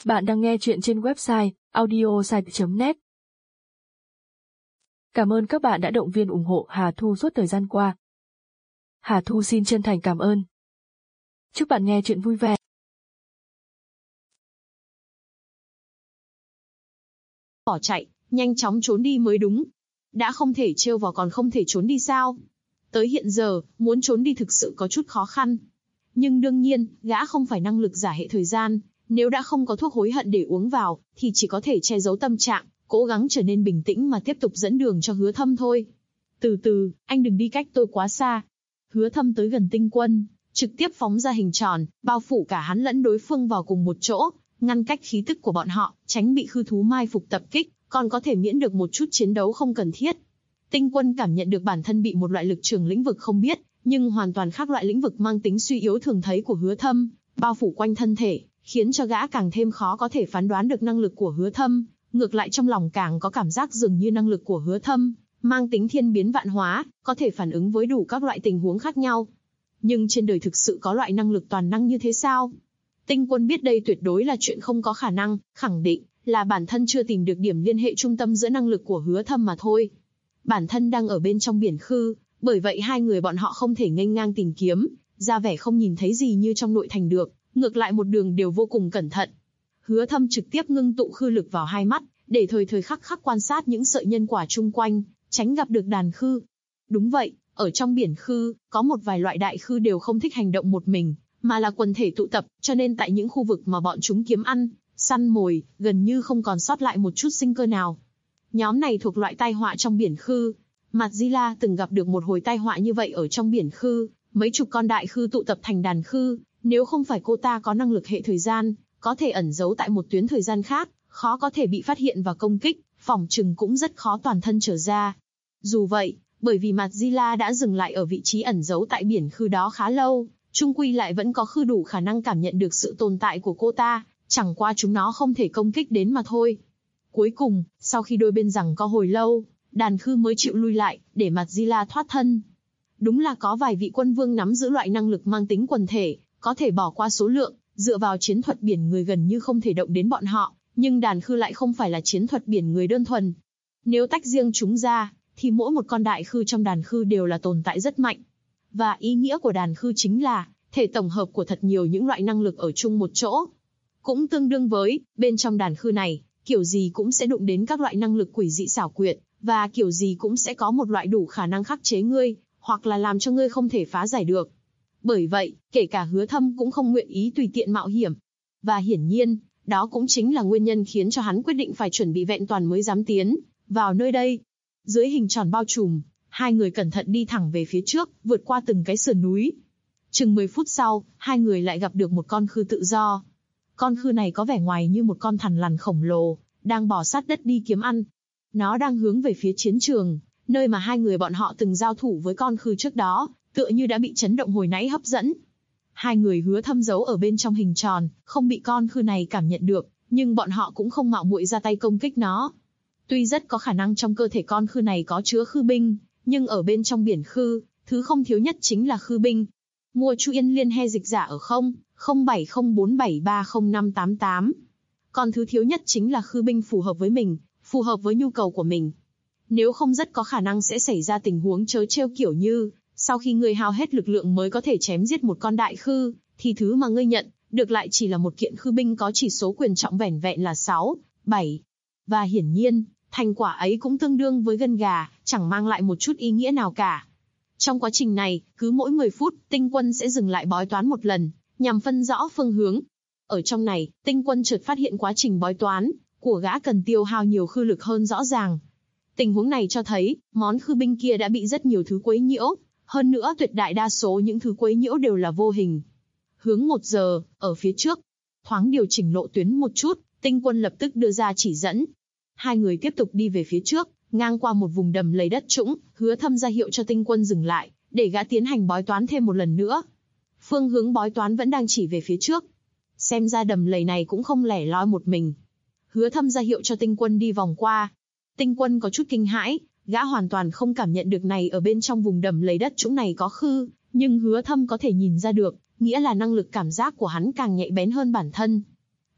Bạn đang nghe chuyện trên website audiosite.net. Cảm ơn các bạn đã động viên ủng hộ Hà Thu suốt thời gian qua. Hà Thu xin chân thành cảm ơn. Chúc bạn nghe chuyện vui vẻ. Bỏ chạy, nhanh chóng trốn đi mới đúng. Đã không thể trêu vào còn không thể trốn đi sao? Tới hiện giờ, muốn trốn đi thực sự có chút khó khăn. Nhưng đương nhiên, gã không phải năng lực giả hệ thời gian. Nếu đã không có thuốc hối hận để uống vào, thì chỉ có thể che giấu tâm trạng, cố gắng trở nên bình tĩnh mà tiếp tục dẫn đường cho Hứa Thâm thôi. Từ từ, anh đừng đi cách tôi quá xa. Hứa Thâm tới gần Tinh Quân, trực tiếp phóng ra hình tròn, bao phủ cả hắn lẫn đối phương vào cùng một chỗ, ngăn cách khí tức của bọn họ, tránh bị khư thú mai phục tập kích, còn có thể miễn được một chút chiến đấu không cần thiết. Tinh Quân cảm nhận được bản thân bị một loại lực trường lĩnh vực không biết, nhưng hoàn toàn khác loại lĩnh vực mang tính suy yếu thường thấy của Hứa Thâm, bao phủ quanh thân thể, khiến cho gã càng thêm khó có thể phán đoán được năng lực của Hứa Thâm, ngược lại trong lòng càng có cảm giác dường như năng lực của Hứa Thâm mang tính thiên biến vạn hóa, có thể phản ứng với đủ các loại tình huống khác nhau. Nhưng trên đời thực sự có loại năng lực toàn năng như thế sao? Tinh Quân biết đây tuyệt đối là chuyện không có khả năng, khẳng định là bản thân chưa tìm được điểm liên hệ trung tâm giữa năng lực của Hứa Thâm mà thôi. Bản thân đang ở bên trong biển khư, bởi vậy hai người bọn họ không thể nghênh ngang tìm kiếm, ra vẻ không nhìn thấy gì như trong nội thành được, ngược lại một đường đều vô cùng cẩn thận. Hứa Thâm trực tiếp ngưng tụ khư lực vào hai mắt, để thời thời khắc khắc quan sát những sợi nhân quả chung quanh, tránh gặp được đàn khư. Đúng vậy, ở trong biển khư, có một vài loại đại khư đều không thích hành động một mình, mà là quần thể tụ tập, cho nên tại những khu vực mà bọn chúng kiếm ăn, săn mồi, gần như không còn sót lại một chút sinh cơ nào. Nhóm này thuộc loại tai họa trong biển khư. Madzilla từng gặp được một hồi tai họa như vậy ở trong biển khư, mấy chục con đại khư tụ tập thành đàn khư, nếu không phải cô ta có năng lực hệ thời gian, có thể ẩn giấu tại một tuyến thời gian khác, khó có thể bị phát hiện và công kích, phỏng chừng cũng rất khó toàn thân trở ra. Dù vậy, bởi vì Madzilla đã dừng lại ở vị trí ẩn giấu tại biển khư đó khá lâu, chung quy lại vẫn có khư đủ khả năng cảm nhận được sự tồn tại của cô ta, chẳng qua chúng nó không thể công kích đến mà thôi. Cuối cùng, sau khi đôi bên giằng co hồi lâu, đàn khư mới chịu lui lại, để Madzilla thoát thân. Đúng là có vài vị quân vương nắm giữ loại năng lực mang tính quần thể, có thể bỏ qua số lượng, dựa vào chiến thuật biển người gần như không thể động đến bọn họ, nhưng đàn khư lại không phải là chiến thuật biển người đơn thuần. Nếu tách riêng chúng ra, thì mỗi một con đại khư trong đàn khư đều là tồn tại rất mạnh. Và ý nghĩa của đàn khư chính là thể tổng hợp của thật nhiều những loại năng lực ở chung một chỗ. Cũng tương đương với, bên trong đàn khư này, kiểu gì cũng sẽ đụng đến các loại năng lực quỷ dị xảo quyệt, và kiểu gì cũng sẽ có một loại đủ khả năng khắc chế ngươi, hoặc là làm cho ngươi không thể phá giải được. Bởi vậy, kể cả Hứa Thâm cũng không nguyện ý tùy tiện mạo hiểm. Và hiển nhiên, đó cũng chính là nguyên nhân khiến cho hắn quyết định phải chuẩn bị vẹn toàn mới dám tiến vào nơi đây. Dưới hình tròn bao trùm, hai người cẩn thận đi thẳng về phía trước, vượt qua từng cái sườn núi. Chừng 10 phút sau, hai người lại gặp được một con khư tự do. Con khư này có vẻ ngoài như một con thằn lằn khổng lồ, đang bò sát đất đi kiếm ăn. Nó đang hướng về phía chiến trường, nơi mà hai người bọn họ từng giao thủ với con khư trước đó, tựa như đã bị chấn động hồi nãy hấp dẫn. Hai người Hứa Thâm giấu ở bên trong hình tròn, không bị con khư này cảm nhận được, nhưng bọn họ cũng không mạo muội ra tay công kích nó. Tuy rất có khả năng trong cơ thể con khư này có chứa khư binh, nhưng ở bên trong biển khư, thứ không thiếu nhất chính là khư binh. Mua Chu Yên Liên he dịch giả ở 0704730588. Còn thứ thiếu nhất chính là khư binh phù hợp với mình, phù hợp với nhu cầu của mình. Nếu không rất có khả năng sẽ xảy ra tình huống trớ trêu kiểu như, sau khi ngươi hao hết lực lượng mới có thể chém giết một con đại khư, thì thứ mà ngươi nhận được lại chỉ là một kiện khư binh có chỉ số quyền trọng vẻn vẹn là 6, 7. Và hiển nhiên, thành quả ấy cũng tương đương với gân gà, chẳng mang lại một chút ý nghĩa nào cả. Trong quá trình này, cứ mỗi 10 phút, Tinh Quân sẽ dừng lại bói toán một lần, nhằm phân rõ phương hướng. Ở trong này, Tinh Quân chợt phát hiện quá trình bói toán của gã cần tiêu hao nhiều khư lực hơn rõ ràng. Tình huống này cho thấy, món khư binh kia đã bị rất nhiều thứ quấy nhiễu, hơn nữa tuyệt đại đa số những thứ quấy nhiễu đều là vô hình. Hướng 1 giờ, ở phía trước. Thoáng điều chỉnh lộ tuyến một chút, Tinh Quân lập tức đưa ra chỉ dẫn. Hai người tiếp tục đi về phía trước, ngang qua một vùng đầm lầy đất trũng, Hứa Thâm ra hiệu cho Tinh Quân dừng lại, để gã tiến hành bói toán thêm một lần nữa. Phương hướng bói toán vẫn đang chỉ về phía trước. Xem ra đầm lầy này cũng không lẻ loi một mình. Hứa Thâm ra hiệu cho Tinh Quân đi vòng qua. Tinh Quân có chút kinh hãi, gã hoàn toàn không cảm nhận được này ở bên trong vùng đầm lầy đất trũng này có khư, nhưng Hứa Thâm có thể nhìn ra được, nghĩa là năng lực cảm giác của hắn càng nhạy bén hơn bản thân.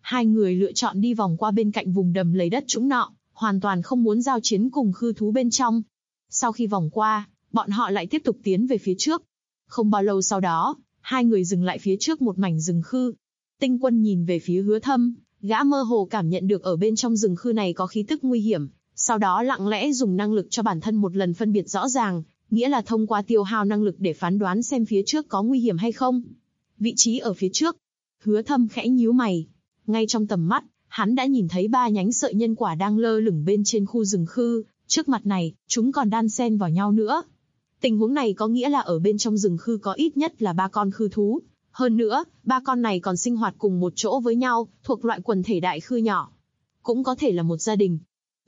Hai người lựa chọn đi vòng qua bên cạnh vùng đầm lầy đất trũng nọ, hoàn toàn không muốn giao chiến cùng khư thú bên trong. Sau khi vòng qua, bọn họ lại tiếp tục tiến về phía trước. Không bao lâu sau đó, hai người dừng lại phía trước một mảnh rừng khư. Tinh Quân nhìn về phía Hứa Thâm, gã mơ hồ cảm nhận được ở bên trong rừng khư này có khí tức nguy hiểm, sau đó lặng lẽ dùng năng lực cho bản thân một lần phân biệt rõ ràng, nghĩa là thông qua tiêu hao năng lực để phán đoán xem phía trước có nguy hiểm hay không. Vị trí ở phía trước. Hứa Thâm khẽ nhíu mày. Ngay trong tầm mắt, hắn đã nhìn thấy 3 nhánh sợi nhân quả đang lơ lửng bên trên khu rừng khư, trước mặt này, chúng còn đan xen vào nhau nữa. Tình huống này có nghĩa là ở bên trong rừng khư có ít nhất là 3 con khư thú. Hơn nữa, 3 con này còn sinh hoạt cùng một chỗ với nhau, thuộc loại quần thể đại khư nhỏ. Cũng có thể là một gia đình.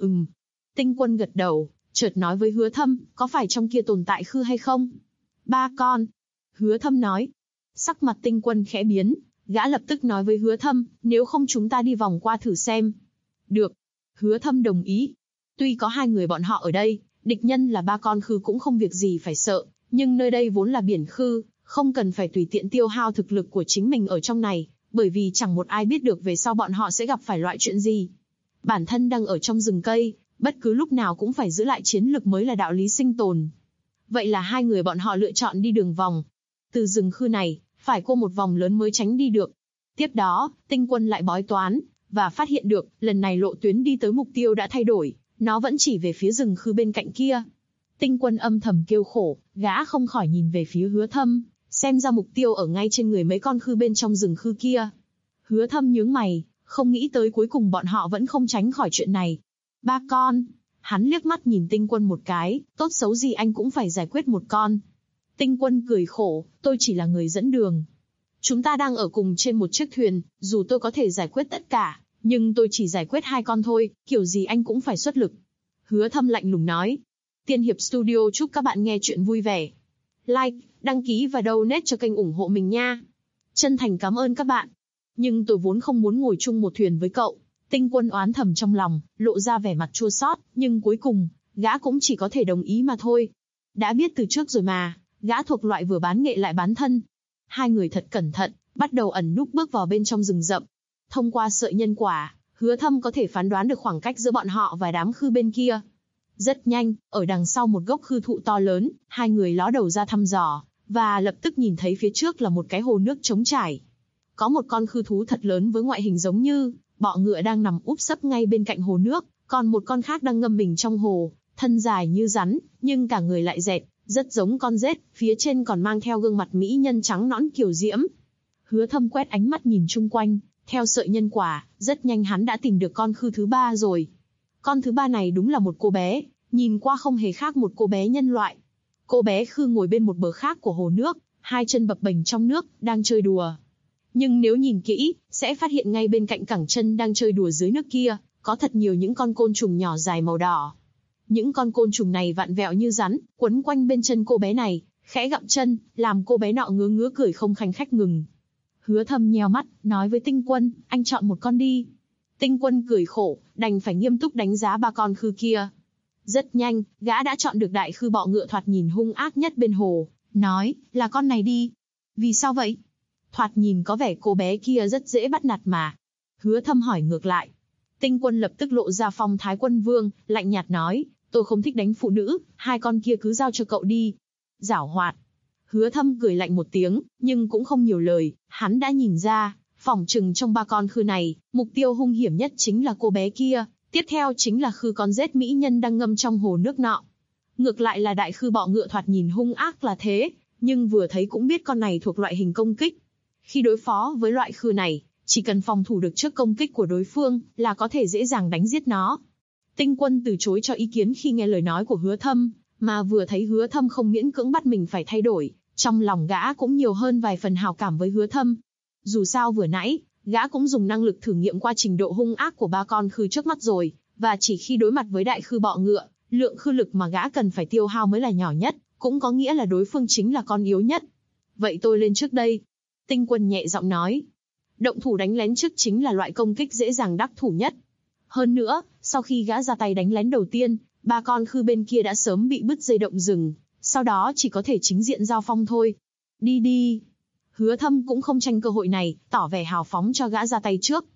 Tinh Quân gật đầu, chợt nói với Hứa Thâm, có phải trong kia tồn tại khư hay không? 3 con. Hứa Thâm nói. Sắc mặt Tinh Quân khẽ biến, gã lập tức nói với Hứa Thâm, nếu không chúng ta đi vòng qua thử xem. Được. Hứa Thâm đồng ý. Tuy có 2 người bọn họ ở đây, địch nhân là 3 con khư cũng không việc gì phải sợ, nhưng nơi đây vốn là biển khư, không cần phải tùy tiện tiêu hao thực lực của chính mình ở trong này, bởi vì chẳng một ai biết được về sau bọn họ sẽ gặp phải loại chuyện gì. Bản thân đang ở trong rừng cây, bất cứ lúc nào cũng phải giữ lại chiến lực mới là đạo lý sinh tồn. Vậy là 2 người bọn họ lựa chọn đi đường vòng. Từ rừng khư này, phải qua một vòng lớn mới tránh đi được. Tiếp đó, Tinh Quân lại bói toán, và phát hiện được, lần này lộ tuyến đi tới mục tiêu đã thay đổi, nó vẫn chỉ về phía rừng khư bên cạnh kia. Tinh Quân âm thầm kêu khổ, gã không khỏi nhìn về phía Hứa Thâm, xem ra mục tiêu ở ngay trên người mấy con khư bên trong rừng khư kia. Hứa Thâm nhướng mày, không nghĩ tới cuối cùng bọn họ vẫn không tránh khỏi chuyện này. 3 con. Hắn liếc mắt nhìn Tinh Quân một cái, tốt xấu gì anh cũng phải giải quyết một con. Tinh Quân cười khổ, tôi chỉ là người dẫn đường. Chúng ta đang ở cùng trên một chiếc thuyền, dù tôi có thể giải quyết tất cả, nhưng tôi chỉ giải quyết 2 con thôi, kiểu gì anh cũng phải xuất lực. Hứa Thâm lạnh lùng nói. Tiên Hiệp Studio chúc các bạn nghe chuyện vui vẻ. Like, đăng ký và donate cho kênh ủng hộ mình nha. Chân thành cảm ơn các bạn. Nhưng tôi vốn không muốn ngồi chung một thuyền với cậu. Tinh Quân oán thầm trong lòng, lộ ra vẻ mặt chua xót, nhưng cuối cùng, gã cũng chỉ có thể đồng ý mà thôi. Đã biết từ trước rồi mà, gã thuộc loại vừa bán nghệ lại bán thân. 2 người thật cẩn thận, bắt đầu ẩn núp bước vào bên trong rừng rậm. Thông qua sợi nhân quả, Hứa Thâm có thể phán đoán được khoảng cách giữa bọn họ và đám khư bên kia. Rất nhanh, ở đằng sau một gốc khư thụ to lớn, 2 người ló đầu ra thăm dò, và lập tức nhìn thấy phía trước là một cái hồ nước trống trải. Có một con khư thú thật lớn với ngoại hình giống như bọ ngựa đang nằm úp sấp ngay bên cạnh hồ nước, còn một con khác đang ngâm mình trong hồ, thân dài như rắn, nhưng cả người lại dẹt, rất giống con rết, phía trên còn mang theo gương mặt mỹ nhân trắng nõn kiều diễm. Hứa Thâm quét ánh mắt nhìn chung quanh, theo sợi nhân quả, rất nhanh hắn đã tìm được con khư thứ 3 rồi. Con thứ 3 này đúng là một cô bé, nhìn qua không hề khác một cô bé nhân loại. Cô bé khư ngồi bên một bờ khác của hồ nước, 2 chân bập bềnh trong nước, đang chơi đùa. Nhưng nếu nhìn kỹ, sẽ phát hiện ngay bên cạnh cẳng chân đang chơi đùa dưới nước kia, có thật nhiều những con côn trùng nhỏ dài màu đỏ. Những con côn trùng này vặn vẹo như rắn, quấn quanh bên chân cô bé này, khẽ gặm chân, làm cô bé nọ ngứa ngứa cười không khanh khách ngừng. Hứa Thâm nheo mắt, nói với Tinh Quân, anh chọn một con đi. Tinh Quân cười khổ, đành phải nghiêm túc đánh giá 3 con khư kia. Rất nhanh, gã đã chọn được đại khư bọ ngựa thoạt nhìn hung ác nhất bên hồ, nói, là con này đi. Vì sao vậy? Thoạt nhìn có vẻ cô bé kia rất dễ bắt nạt mà. Hứa Thâm hỏi ngược lại. Tinh Quân lập tức lộ ra phong thái quân vương, lạnh nhạt nói, tôi không thích đánh phụ nữ, 2 con kia cứ giao cho cậu đi. Giảo hoạt. Hứa Thâm cười lạnh một tiếng, nhưng cũng không nhiều lời, hắn đã nhìn ra, phỏng chừng trong 3 con khư này, mục tiêu hung hiểm nhất chính là cô bé kia, tiếp theo chính là khư con rết mỹ nhân đang ngâm trong hồ nước nọ. Ngược lại là đại khư bọ ngựa thoạt nhìn hung ác là thế, nhưng vừa thấy cũng biết con này thuộc loại hình công kích. Khi đối phó với loại khư này, chỉ cần phòng thủ được trước công kích của đối phương là có thể dễ dàng đánh giết nó. Tinh Quân từ chối cho ý kiến khi nghe lời nói của Hứa Thâm, mà vừa thấy Hứa Thâm không miễn cưỡng bắt mình phải thay đổi, trong lòng gã cũng nhiều hơn vài phần hảo cảm với Hứa Thâm. Dù sao vừa nãy, gã cũng dùng năng lực thử nghiệm qua trình độ hung ác của 3 con khư trước mắt rồi, và chỉ khi đối mặt với đại khư bọ ngựa, lượng khư lực mà gã cần phải tiêu hao mới là nhỏ nhất, cũng có nghĩa là đối phương chính là con yếu nhất. Vậy tôi lên trước đây. Tinh Quân nhẹ giọng nói. Động thủ đánh lén trước chính là loại công kích dễ dàng đắc thủ nhất. Hơn nữa, sau khi gã ra tay đánh lén đầu tiên, 3 con khư bên kia đã sớm bị bứt dây động rừng, sau đó chỉ có thể chính diện giao phong thôi. Đi đi. Hứa Thâm cũng không tranh cơ hội này, tỏ vẻ hào phóng cho gã ra tay trước.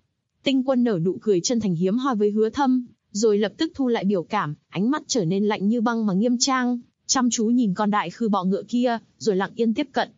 Tinh Quân nở nụ cười chân thành hiếm hoi với Hứa Thâm, rồi lập tức thu lại biểu cảm, ánh mắt trở nên lạnh như băng mà nghiêm trang, chăm chú nhìn con đại khư bọ ngựa kia, rồi lặng yên tiếp cận.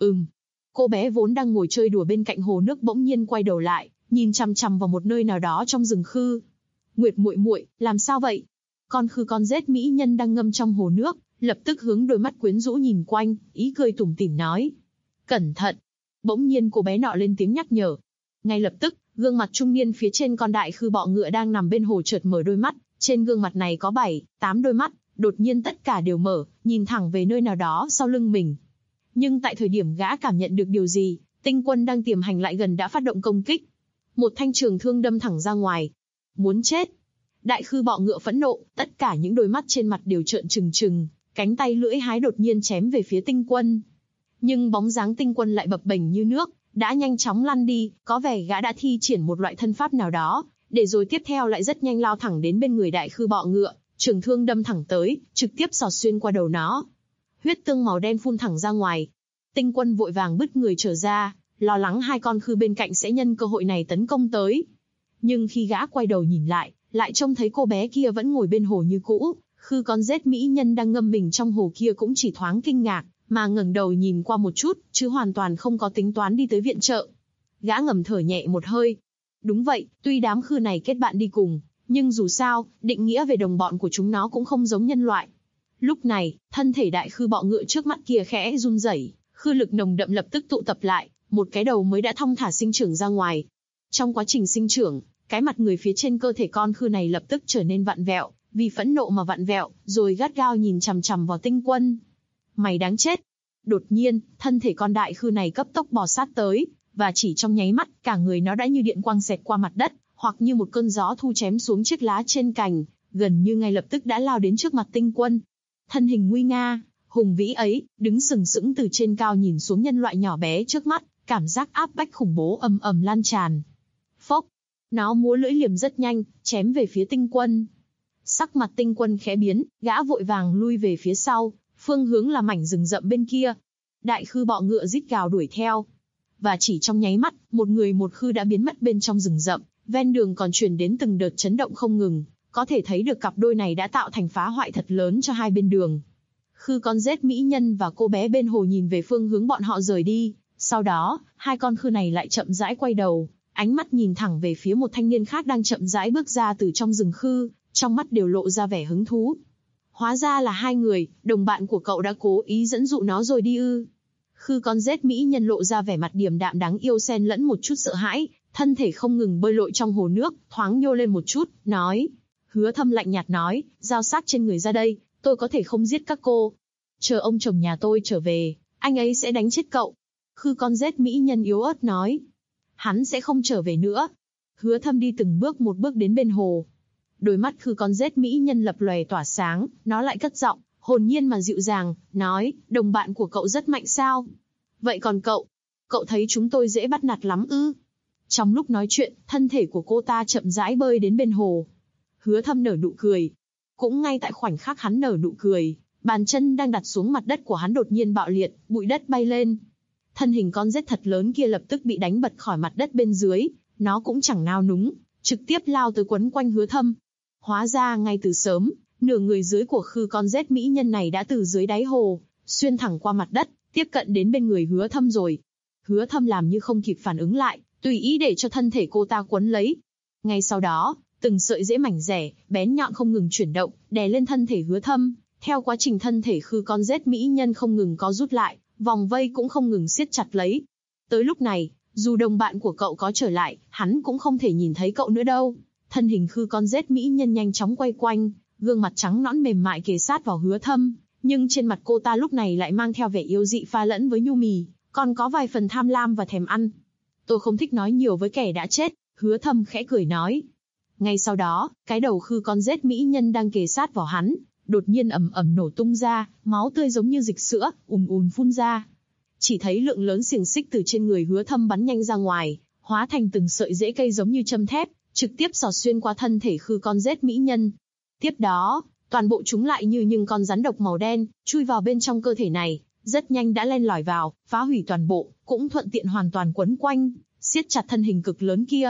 Cô bé vốn đang ngồi chơi đùa bên cạnh hồ nước bỗng nhiên quay đầu lại, nhìn chằm chằm vào một nơi nào đó trong rừng khư. Nguyệt muội muội, làm sao vậy? Con khư con rết mỹ nhân đang ngâm trong hồ nước, lập tức hướng đôi mắt quyến rũ nhìn quanh, ý cười tủm tỉm nói. Cẩn thận! Bỗng nhiên cô bé nọ lên tiếng nhắc nhở. Ngay lập tức, gương mặt trung niên phía trên con đại khư bọ ngựa đang nằm bên hồ chợt mở đôi mắt, trên gương mặt này có 7-8 đôi mắt, đột nhiên tất cả đều mở, nhìn thẳng về nơi nào đó sau lưng mình. Nhưng tại thời điểm gã cảm nhận được điều gì, Tinh Quân đang tiềm hành lại gần đã phát động công kích. Một thanh trường thương đâm thẳng ra ngoài. Muốn chết! Đại khư bọ ngựa phẫn nộ, tất cả những đôi mắt trên mặt đều trợn trừng trừng, cánh tay lưỡi hái đột nhiên chém về phía Tinh Quân. Nhưng bóng dáng Tinh Quân lại bập bềnh như nước, đã nhanh chóng lăn đi, có vẻ gã đã thi triển một loại thân pháp nào đó, để rồi tiếp theo lại rất nhanh lao thẳng đến bên người đại khư bọ ngựa, trường thương đâm thẳng tới, trực tiếp xọt xuyên qua đầu nó. Huyết tương màu đen phun thẳng ra ngoài. Tinh Quân vội vàng bứt người trở ra, lo lắng hai con khư bên cạnh sẽ nhân cơ hội này tấn công tới. Nhưng khi gã quay đầu nhìn lại trông thấy cô bé kia vẫn ngồi bên hồ như cũ, khư con rết mỹ nhân đang ngâm mình trong hồ kia cũng chỉ thoáng kinh ngạc, mà ngẩng đầu nhìn qua một chút, chứ hoàn toàn không có tính toán đi tới viện trợ. Gã ngầm thở nhẹ một hơi. Đúng vậy, tuy đám khư này kết bạn đi cùng, nhưng dù sao, định nghĩa về đồng bọn của chúng nó cũng không giống nhân loại. Lúc này, thân thể đại khư bọ ngựa trước mắt kia khẽ run rẩy, khư lực nồng đậm lập tức tụ tập lại, một cái đầu mới đã thong thả sinh trưởng ra ngoài. Trong quá trình sinh trưởng, cái mặt người phía trên cơ thể con khư này lập tức trở nên vặn vẹo, vì phẫn nộ mà vặn vẹo, rồi gắt gao nhìn chằm chằm vào Tinh Quân. Mày đáng chết! Đột nhiên, thân thể con đại khư này cấp tốc bò sát tới, và chỉ trong nháy mắt, cả người nó đã như điện quang xẹt qua mặt đất, hoặc như một cơn gió thu chém xuống chiếc lá trên cành, gần như ngay lập tức đã lao đến trước mặt Tinh Quân. Thân hình nguy nga, hùng vĩ ấy, đứng sừng sững từ trên cao nhìn xuống nhân loại nhỏ bé trước mắt, cảm giác áp bách khủng bố ầm ầm lan tràn. Phốc! Nó múa lưỡi liềm rất nhanh, chém về phía Tinh Quân. Sắc mặt Tinh Quân khẽ biến, gã vội vàng lui về phía sau, phương hướng là mảnh rừng rậm bên kia. Đại khư bọ ngựa rít gào đuổi theo. Và chỉ trong nháy mắt, một người một khư đã biến mất bên trong rừng rậm, ven đường còn truyền đến từng đợt chấn động không ngừng, có thể thấy được cặp đôi này đã tạo thành phá hoại thật lớn cho hai bên đường. Khư con rết mỹ nhân và cô bé bên hồ nhìn về phương hướng bọn họ rời đi, sau đó, hai con khư này lại chậm rãi quay đầu, ánh mắt nhìn thẳng về phía một thanh niên khác đang chậm rãi bước ra từ trong rừng khư, trong mắt đều lộ ra vẻ hứng thú. Hóa ra là hai người, đồng bạn của cậu đã cố ý dẫn dụ nó rồi đi ư? Khư con rết mỹ nhân lộ ra vẻ mặt điềm đạm đáng yêu xen lẫn một chút sợ hãi, thân thể không ngừng bơi lội trong hồ nước, thoáng nhô lên một chút, nói. Hứa Thâm lạnh nhạt nói, giao xác trên người ra đây, tôi có thể không giết các cô. Chờ ông chồng nhà tôi trở về, anh ấy sẽ đánh chết cậu. Khư con rết mỹ nhân yếu ớt nói. Hắn sẽ không trở về nữa. Hứa Thâm đi từng bước một bước đến bên hồ. Đôi mắt khư con rết mỹ nhân lập lòe tỏa sáng, nó lại cất giọng, hồn nhiên mà dịu dàng, nói, đồng bạn của cậu rất mạnh sao? Vậy còn cậu? Cậu thấy chúng tôi dễ bắt nạt lắm ư? Trong lúc nói chuyện, thân thể của cô ta chậm rãi bơi đến bên hồ. Hứa Thâm nở nụ cười. Cũng ngay tại khoảnh khắc hắn nở nụ cười, bàn chân đang đặt xuống mặt đất của hắn đột nhiên bạo liệt, bụi đất bay lên. Thân hình con rết thật lớn kia lập tức bị đánh bật khỏi mặt đất bên dưới, nó cũng chẳng nao núng, trực tiếp lao tới quấn quanh Hứa Thâm. Hóa ra ngay từ sớm, nửa người dưới của khư con rết mỹ nhân này đã từ dưới đáy hồ, xuyên thẳng qua mặt đất, tiếp cận đến bên người Hứa Thâm rồi. Hứa Thâm làm như không kịp phản ứng lại, tùy ý để cho thân thể cô ta quấn lấy. Ngay sau đó, từng sợi rễ mảnh rẻ, bén nhọn không ngừng chuyển động, đè lên thân thể Hứa Thâm. Theo quá trình thân thể khư con rết mỹ nhân không ngừng co rút lại, vòng vây cũng không ngừng siết chặt lấy. Tới lúc này, dù đồng bạn của cậu có trở lại, hắn cũng không thể nhìn thấy cậu nữa đâu. Thân hình khư con rết mỹ nhân nhanh chóng quay quanh, gương mặt trắng nõn mềm mại kề sát vào Hứa Thâm, nhưng trên mặt cô ta lúc này lại mang theo vẻ yêu dị pha lẫn với nhu mì, còn có vài phần tham lam và thèm ăn. Tôi không thích nói nhiều với kẻ đã chết, Hứa Thâm khẽ cười nói. Ngay sau đó, cái đầu khư con rết mỹ nhân đang kề sát vào hắn, đột nhiên ầm ầm nổ tung ra, máu tươi giống như dịch sữa, phun ra. Chỉ thấy lượng lớn xiềng xích từ trên người Hứa Thâm bắn nhanh ra ngoài, hóa thành từng sợi rễ cây giống như châm thép, trực tiếp xỏ xuyên qua thân thể khư con rết mỹ nhân. Tiếp đó, toàn bộ chúng lại như những con rắn độc màu đen, chui vào bên trong cơ thể này, rất nhanh đã len lỏi vào, phá hủy toàn bộ, cũng thuận tiện hoàn toàn quấn quanh, siết chặt thân hình cực lớn kia.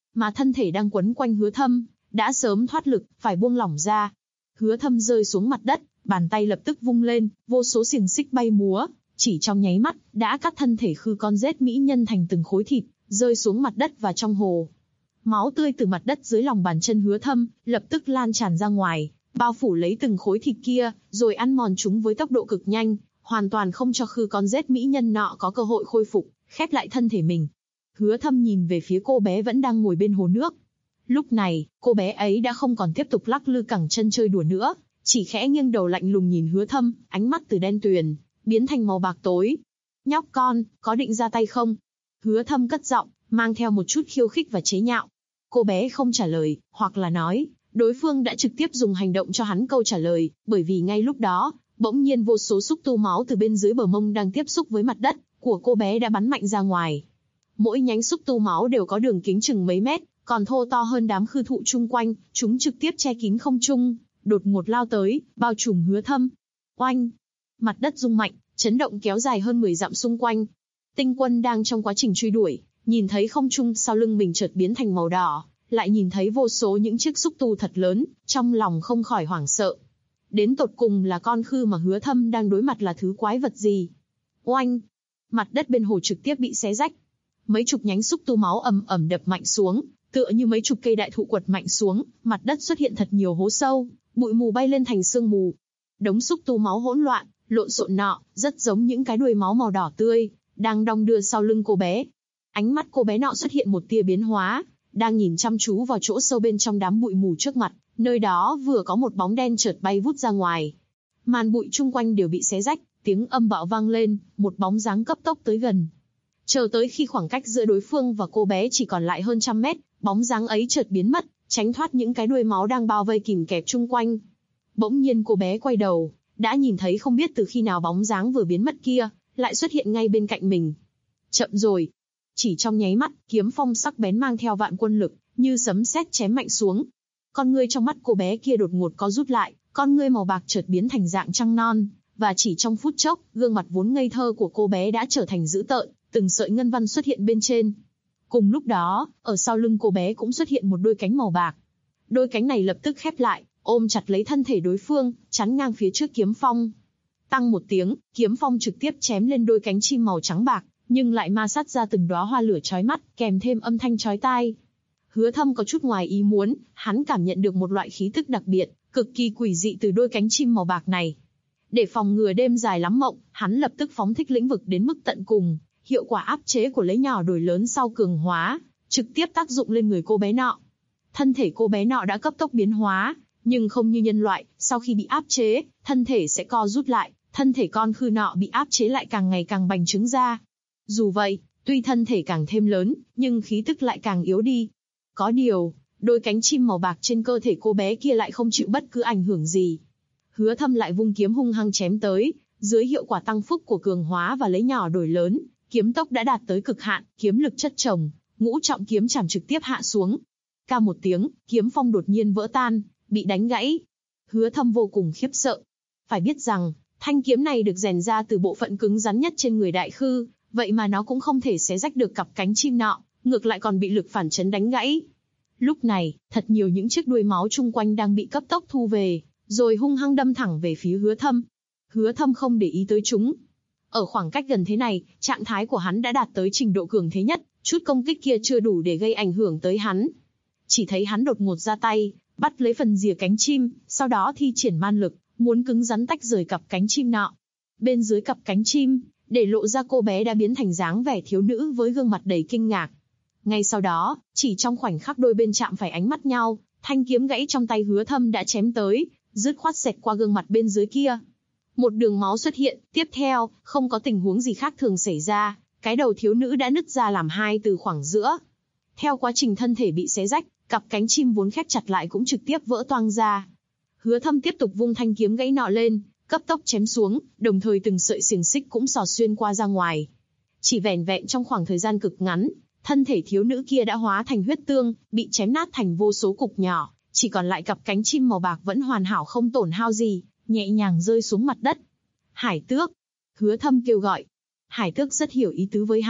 mà thân thể đang quấn quanh Hứa Thâm, đã sớm thoát lực, phải buông lỏng ra. Hứa Thâm rơi xuống mặt đất, bàn tay lập tức vung lên, vô số xiềng xích bay múa, chỉ trong nháy mắt, đã cắt thân thể khư con rết mỹ nhân thành từng khối thịt, rơi xuống mặt đất và trong hồ. Máu tươi từ mặt đất dưới lòng bàn chân Hứa Thâm, lập tức lan tràn ra ngoài, bao phủ lấy từng khối thịt kia, rồi ăn mòn chúng với tốc độ cực nhanh, hoàn toàn không cho khư con rết mỹ nhân nọ có cơ hội khôi phục, khép lại thân thể mình. Hứa Thâm nhìn về phía cô bé vẫn đang ngồi bên hồ nước. Lúc này, cô bé ấy đã không còn tiếp tục lắc lư cẳng chân chơi đùa nữa, chỉ khẽ nghiêng đầu lạnh lùng nhìn Hứa Thâm, ánh mắt từ đen tuyền biến thành màu bạc tối. Nhóc con, có định ra tay không? Hứa Thâm cất giọng, mang theo một chút khiêu khích và chế nhạo. Cô bé không trả lời, hoặc là nói, đối phương đã trực tiếp dùng hành động cho hắn câu trả lời, bởi vì ngay lúc đó, bỗng nhiên vô số xúc tu máu từ bên dưới bờ mông đang tiếp xúc với mặt đất của cô bé đã bắn mạnh ra ngoài. Mỗi nhánh xúc tu máu đều có đường kính chừng mấy mét, còn thô to hơn đám khư thụ chung quanh, chúng trực tiếp che kín không trung, đột ngột lao tới, bao trùm Hứa Thâm. Oanh! Mặt đất rung mạnh, chấn động kéo dài hơn 10 dặm xung quanh. Tinh Quân đang trong quá trình truy đuổi, nhìn thấy không trung sau lưng mình chợt biến thành màu đỏ, lại nhìn thấy vô số những chiếc xúc tu thật lớn, trong lòng không khỏi hoảng sợ. Đến tột cùng là con khư mà Hứa Thâm đang đối mặt là thứ quái vật gì? Oanh! Mặt đất bên hồ trực tiếp bị xé rách. Mấy chục nhánh xúc tu máu ầm ầm đập mạnh xuống, tựa như mấy chục cây đại thụ quật mạnh xuống, mặt đất xuất hiện thật nhiều hố sâu, bụi mù bay lên thành sương mù. Đống xúc tu máu hỗn loạn, lộn xộn nọ, rất giống những cái đuôi máu màu đỏ tươi, đang đong đưa sau lưng cô bé. Ánh mắt cô bé nọ xuất hiện một tia biến hóa, đang nhìn chăm chú vào chỗ sâu bên trong đám bụi mù trước mặt, nơi đó vừa có một bóng đen chợt bay vút ra ngoài. Màn bụi chung quanh đều bị xé rách, tiếng âm bạo vang lên, một bóng dáng cấp tốc tới gần. Chờ tới khi khoảng cách giữa đối phương và cô bé chỉ còn lại hơn 100 mét, bóng dáng ấy chợt biến mất, tránh thoát những cái đuôi máu đang bao vây kìm kẹp chung quanh. Bỗng nhiên cô bé quay đầu, đã nhìn thấy không biết từ khi nào bóng dáng vừa biến mất kia, lại xuất hiện ngay bên cạnh mình. Chậm rồi. Chỉ trong nháy mắt, kiếm phong sắc bén mang theo vạn quân lực, như sấm sét chém mạnh xuống. Con ngươi trong mắt cô bé kia đột ngột co rút lại, con ngươi màu bạc chợt biến thành dạng trăng non, và chỉ trong phút chốc, gương mặt vốn ngây thơ của cô bé đã trở thành dữ tợn, từng sợi ngân văn xuất hiện bên trên. Cùng lúc đó, ở sau lưng cô bé cũng xuất hiện một đôi cánh màu bạc. Đôi cánh này lập tức khép lại, ôm chặt lấy thân thể đối phương, chắn ngang phía trước kiếm phong. Tăng một tiếng, kiếm phong trực tiếp chém lên đôi cánh chim màu trắng bạc, nhưng lại ma sát ra từng đóa hoa lửa chói mắt, kèm thêm âm thanh chói tai. Hứa Thâm có chút ngoài ý muốn, hắn cảm nhận được một loại khí tức đặc biệt, cực kỳ quỷ dị từ đôi cánh chim màu bạc này. Để phòng ngừa đêm dài lắm mộng, hắn lập tức phóng thích lĩnh vực đến mức tận cùng, hiệu quả áp chế của lấy nhỏ đổi lớn sau cường hóa, trực tiếp tác dụng lên người cô bé nọ. Thân thể cô bé nọ đã cấp tốc biến hóa, nhưng không như nhân loại, sau khi bị áp chế, thân thể sẽ co rút lại, thân thể con khư nọ bị áp chế lại càng ngày càng bành trướng ra. Dù vậy, tuy thân thể càng thêm lớn, nhưng khí tức lại càng yếu đi. Có điều, đôi cánh chim màu bạc trên cơ thể cô bé kia lại không chịu bất cứ ảnh hưởng gì. Hứa Thâm lại vung kiếm hung hăng chém tới, dưới hiệu quả tăng phúc của cường hóa và lấy nhỏ đổi lớn, kiếm tốc đã đạt tới cực hạn, kiếm lực chất chồng, ngũ trọng kiếm chảm trực tiếp hạ xuống. Ca một tiếng, kiếm phong đột nhiên vỡ tan, bị đánh gãy. Hứa Thâm vô cùng khiếp sợ. Phải biết rằng, thanh kiếm này được rèn ra từ bộ phận cứng rắn nhất trên người đại khư, vậy mà nó cũng không thể xé rách được cặp cánh chim nọ, ngược lại còn bị lực phản chấn đánh gãy. Lúc này, thật nhiều những chiếc đuôi máu chung quanh đang bị cấp tốc thu về, rồi hung hăng đâm thẳng về phía Hứa Thâm. Hứa Thâm không để ý tới chúng. Ở khoảng cách gần thế này, trạng thái của hắn đã đạt tới trình độ cường thế nhất, chút công kích kia chưa đủ để gây ảnh hưởng tới hắn. Chỉ thấy hắn đột ngột ra tay, bắt lấy phần rìa cánh chim, sau đó thi triển man lực, muốn cứng rắn tách rời cặp cánh chim nọ. Bên dưới cặp cánh chim, để lộ ra cô bé đã biến thành dáng vẻ thiếu nữ với gương mặt đầy kinh ngạc. Ngay sau đó, chỉ trong khoảnh khắc đôi bên chạm phải ánh mắt nhau, thanh kiếm gãy trong tay Hứa Thâm đã chém tới, dứt khoát xẹt qua gương mặt bên dưới kia. Một đường máu xuất hiện, tiếp theo, không có tình huống gì khác thường xảy ra, cái đầu thiếu nữ đã nứt ra làm hai từ khoảng giữa. Theo quá trình thân thể bị xé rách, cặp cánh chim vốn khép chặt lại cũng trực tiếp vỡ toang ra. Hứa Thâm tiếp tục vung thanh kiếm gãy nọ lên, cấp tốc chém xuống, đồng thời từng sợi xiềng xích cũng xỏ xuyên qua ra ngoài. Chỉ vẻn vẹn trong khoảng thời gian cực ngắn, thân thể thiếu nữ kia đã hóa thành huyết tương, bị chém nát thành vô số cục nhỏ, chỉ còn lại cặp cánh chim màu bạc vẫn hoàn hảo không tổn hao gì, nhẹ nhàng rơi xuống mặt đất. Hải Tước! Hứa Thâm kêu gọi. Hải Tước rất hiểu ý tứ với hắn,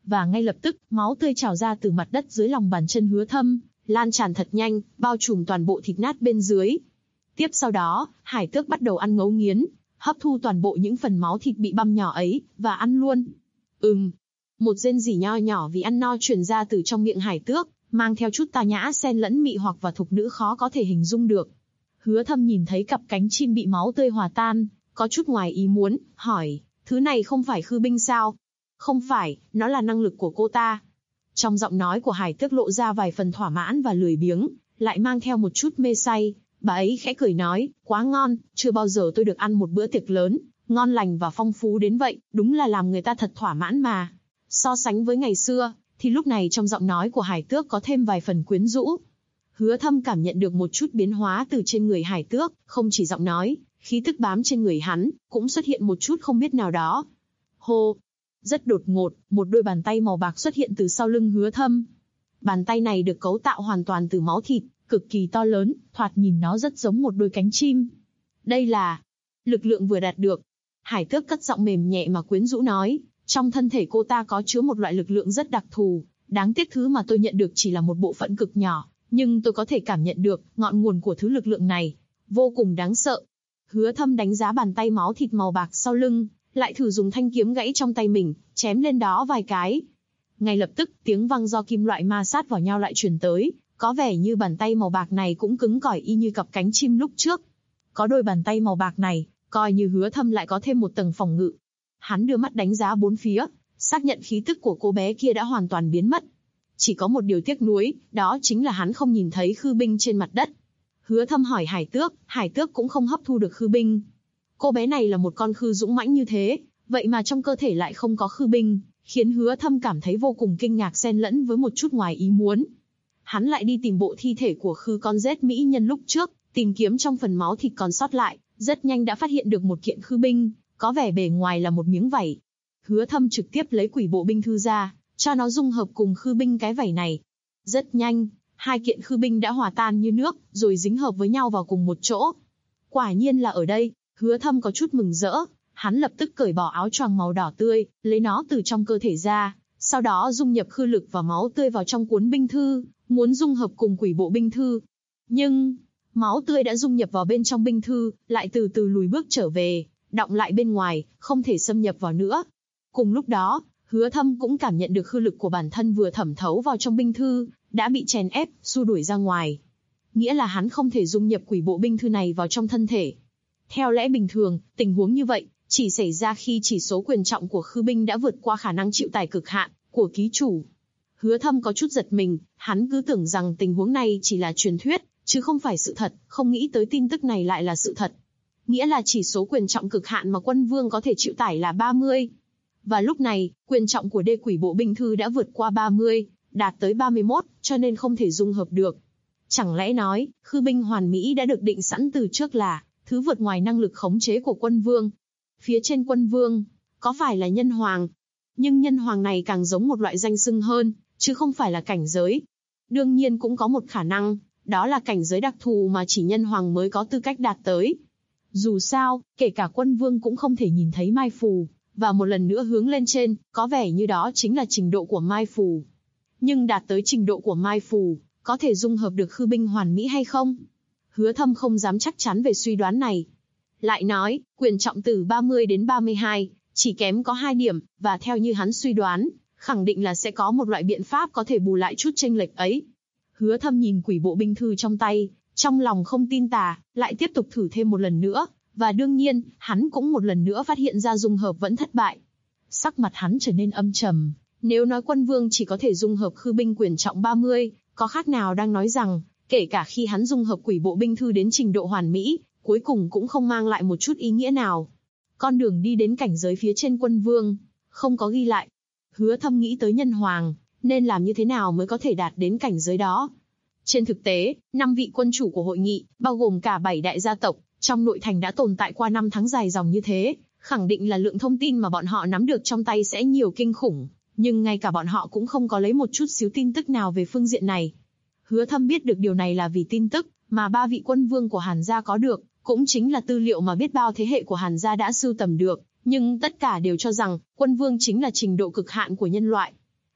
và ngay lập tức, máu tươi trào ra từ mặt đất dưới lòng bàn chân Hứa Thâm, lan tràn thật nhanh, bao trùm toàn bộ thịt nát bên dưới. Tiếp sau đó, hải tước bắt đầu ăn ngấu nghiến, hấp thu toàn bộ những phần máu thịt bị băm nhỏ ấy, và ăn luôn. Một rên rỉ nho nhỏ vì ăn no truyền ra từ trong miệng hải tước, mang theo chút tà nhã xen lẫn mị hoặc và thục nữ khó có thể hình dung được. Hứa Thâm nhìn thấy cặp cánh chim bị máu tươi hòa tan, có chút ngoài ý muốn, hỏi, thứ này không phải khư binh sao? Không phải, nó là năng lực của cô ta. Trong giọng nói của hải tước lộ ra vài phần thỏa mãn và lười biếng, lại mang theo một chút mê say. Bà ấy khẽ cười nói, quá ngon, chưa bao giờ tôi được ăn một bữa tiệc lớn, ngon lành và phong phú đến vậy, đúng là làm người ta thật thỏa mãn mà. So sánh với ngày xưa, thì lúc này trong giọng nói của hải tước có thêm vài phần quyến rũ. Hứa Thâm cảm nhận được một chút biến hóa từ trên người hải tước, không chỉ giọng nói, khí tức bám trên người hắn, cũng xuất hiện một chút không biết nào đó. Hô! Rất đột ngột, một đôi bàn tay màu bạc xuất hiện từ sau lưng Hứa Thâm. Bàn tay này được cấu tạo hoàn toàn từ máu thịt, cực kỳ to lớn, thoạt nhìn nó rất giống một đôi cánh chim. Đây là lực lượng vừa đạt được. Hải tước cất giọng mềm nhẹ mà quyến rũ nói, trong thân thể cô ta có chứa một loại lực lượng rất đặc thù, đáng tiếc thứ mà tôi nhận được chỉ là một bộ phận cực nhỏ, nhưng tôi có thể cảm nhận được ngọn nguồn của thứ lực lượng này, vô cùng đáng sợ. Hứa Thâm đánh giá bàn tay máu thịt màu bạc sau lưng, lại thử dùng thanh kiếm gãy trong tay mình, chém lên đó vài cái. Ngay lập tức, tiếng vang do kim loại ma sát vào nhau lại truyền tới, có vẻ như bàn tay màu bạc này cũng cứng cỏi y như cặp cánh chim lúc trước. Có đôi bàn tay màu bạc này, coi như Hứa Thâm lại có thêm một tầng phòng ngự. Hắn đưa mắt đánh giá bốn phía, xác nhận khí tức của cô bé kia đã hoàn toàn biến mất. Chỉ có một điều tiếc nuối, đó chính là hắn không nhìn thấy khư binh trên mặt đất. Hứa Thâm hỏi hải tước cũng không hấp thu được khư binh. Cô bé này là một con khư dũng mãnh như thế, vậy mà trong cơ thể lại không có khư binh, khiến Hứa Thâm cảm thấy vô cùng kinh ngạc xen lẫn với một chút ngoài ý muốn. Hắn lại đi tìm bộ thi thể của khư con rết mỹ nhân lúc trước, tìm kiếm trong phần máu thịt còn sót lại, rất nhanh đã phát hiện được một kiện khư binh, có vẻ bề ngoài là một miếng vảy. Hứa Thâm trực tiếp lấy quỷ bộ binh thư ra, cho nó dung hợp cùng khư binh cái vảy này. Rất nhanh, hai kiện khư binh đã hòa tan như nước, rồi dính hợp với nhau vào cùng một chỗ. Quả nhiên là ở đây, Hứa Thâm có chút mừng rỡ, hắn lập tức cởi bỏ áo choàng màu đỏ tươi, lấy nó từ trong cơ thể ra, sau đó dung nhập khư lực và máu tươi vào trong cuốn binh thư, muốn dung hợp cùng quỷ bộ binh thư. Nhưng, máu tươi đã dung nhập vào bên trong binh thư, lại từ từ lùi bước trở về, đọng lại bên ngoài, không thể xâm nhập vào nữa. Cùng lúc đó, Hứa Thâm cũng cảm nhận được khư lực của bản thân vừa thẩm thấu vào trong binh thư, đã bị chèn ép, xua đuổi ra ngoài. Nghĩa là hắn không thể dung nhập quỷ bộ binh thư này vào trong thân thể. Theo lẽ bình thường, tình huống như vậy, chỉ xảy ra khi chỉ số quyền trọng của khư binh đã vượt qua khả năng chịu tải cực hạn của ký chủ. Hứa Thâm có chút giật mình, hắn cứ tưởng rằng tình huống này chỉ là truyền thuyết, chứ không phải sự thật, không nghĩ tới tin tức này lại là sự thật. Nghĩa là chỉ số quyền trọng cực hạn mà quân vương có thể chịu tải là 30. Và lúc này, quyền trọng của đê quỷ bộ binh thư đã vượt qua 30, đạt tới 31, cho nên không thể dung hợp được. Chẳng lẽ nói, khư binh hoàn mỹ đã được định sẵn từ trước là thứ vượt ngoài năng lực khống chế của quân vương. Phía trên quân vương, có phải là nhân hoàng? Nhưng nhân hoàng này càng giống một loại danh xưng hơn, chứ không phải là cảnh giới. Đương nhiên cũng có một khả năng, đó là cảnh giới đặc thù mà chỉ nhân hoàng mới có tư cách đạt tới. Dù sao, kể cả quân vương cũng không thể nhìn thấy mai phù, và một lần nữa hướng lên trên, có vẻ như đó chính là trình độ của mai phù. Nhưng đạt tới trình độ của mai phù, có thể dung hợp được khư binh hoàn mỹ hay không? Hứa Thâm không dám chắc chắn về suy đoán này. Lại nói, quyền trọng từ 30 đến 32, chỉ kém có 2 điểm, và theo như hắn suy đoán, khẳng định là sẽ có một loại biện pháp có thể bù lại chút chênh lệch ấy. Hứa Thâm nhìn quỷ bộ binh thư trong tay, trong lòng không tin tà, lại tiếp tục thử thêm một lần nữa, và đương nhiên, hắn cũng một lần nữa phát hiện ra dung hợp vẫn thất bại. Sắc mặt hắn trở nên âm trầm, nếu nói quân vương chỉ có thể dung hợp khư binh quyền trọng 30, có khác nào đang nói rằng, kể cả khi hắn dung hợp quỷ bộ binh thư đến trình độ hoàn mỹ, cuối cùng cũng không mang lại một chút ý nghĩa nào. Con đường đi đến cảnh giới phía trên quân vương, không có ghi lại. Hứa Thâm nghĩ tới nhân hoàng, nên làm như thế nào mới có thể đạt đến cảnh giới đó. Trên thực tế, 5 vị quân chủ của hội nghị, bao gồm cả 7 đại gia tộc, trong nội thành đã tồn tại qua 5 tháng dài dòng như thế, khẳng định là lượng thông tin mà bọn họ nắm được trong tay sẽ nhiều kinh khủng, nhưng ngay cả bọn họ cũng không có lấy một chút xíu tin tức nào về phương diện này. Hứa Thâm biết được điều này là vì tin tức mà 3 vị quân vương của Hàn gia có được, cũng chính là tư liệu mà biết bao thế hệ của Hàn gia đã sưu tầm được, nhưng tất cả đều cho rằng quân vương chính là trình độ cực hạn của nhân loại.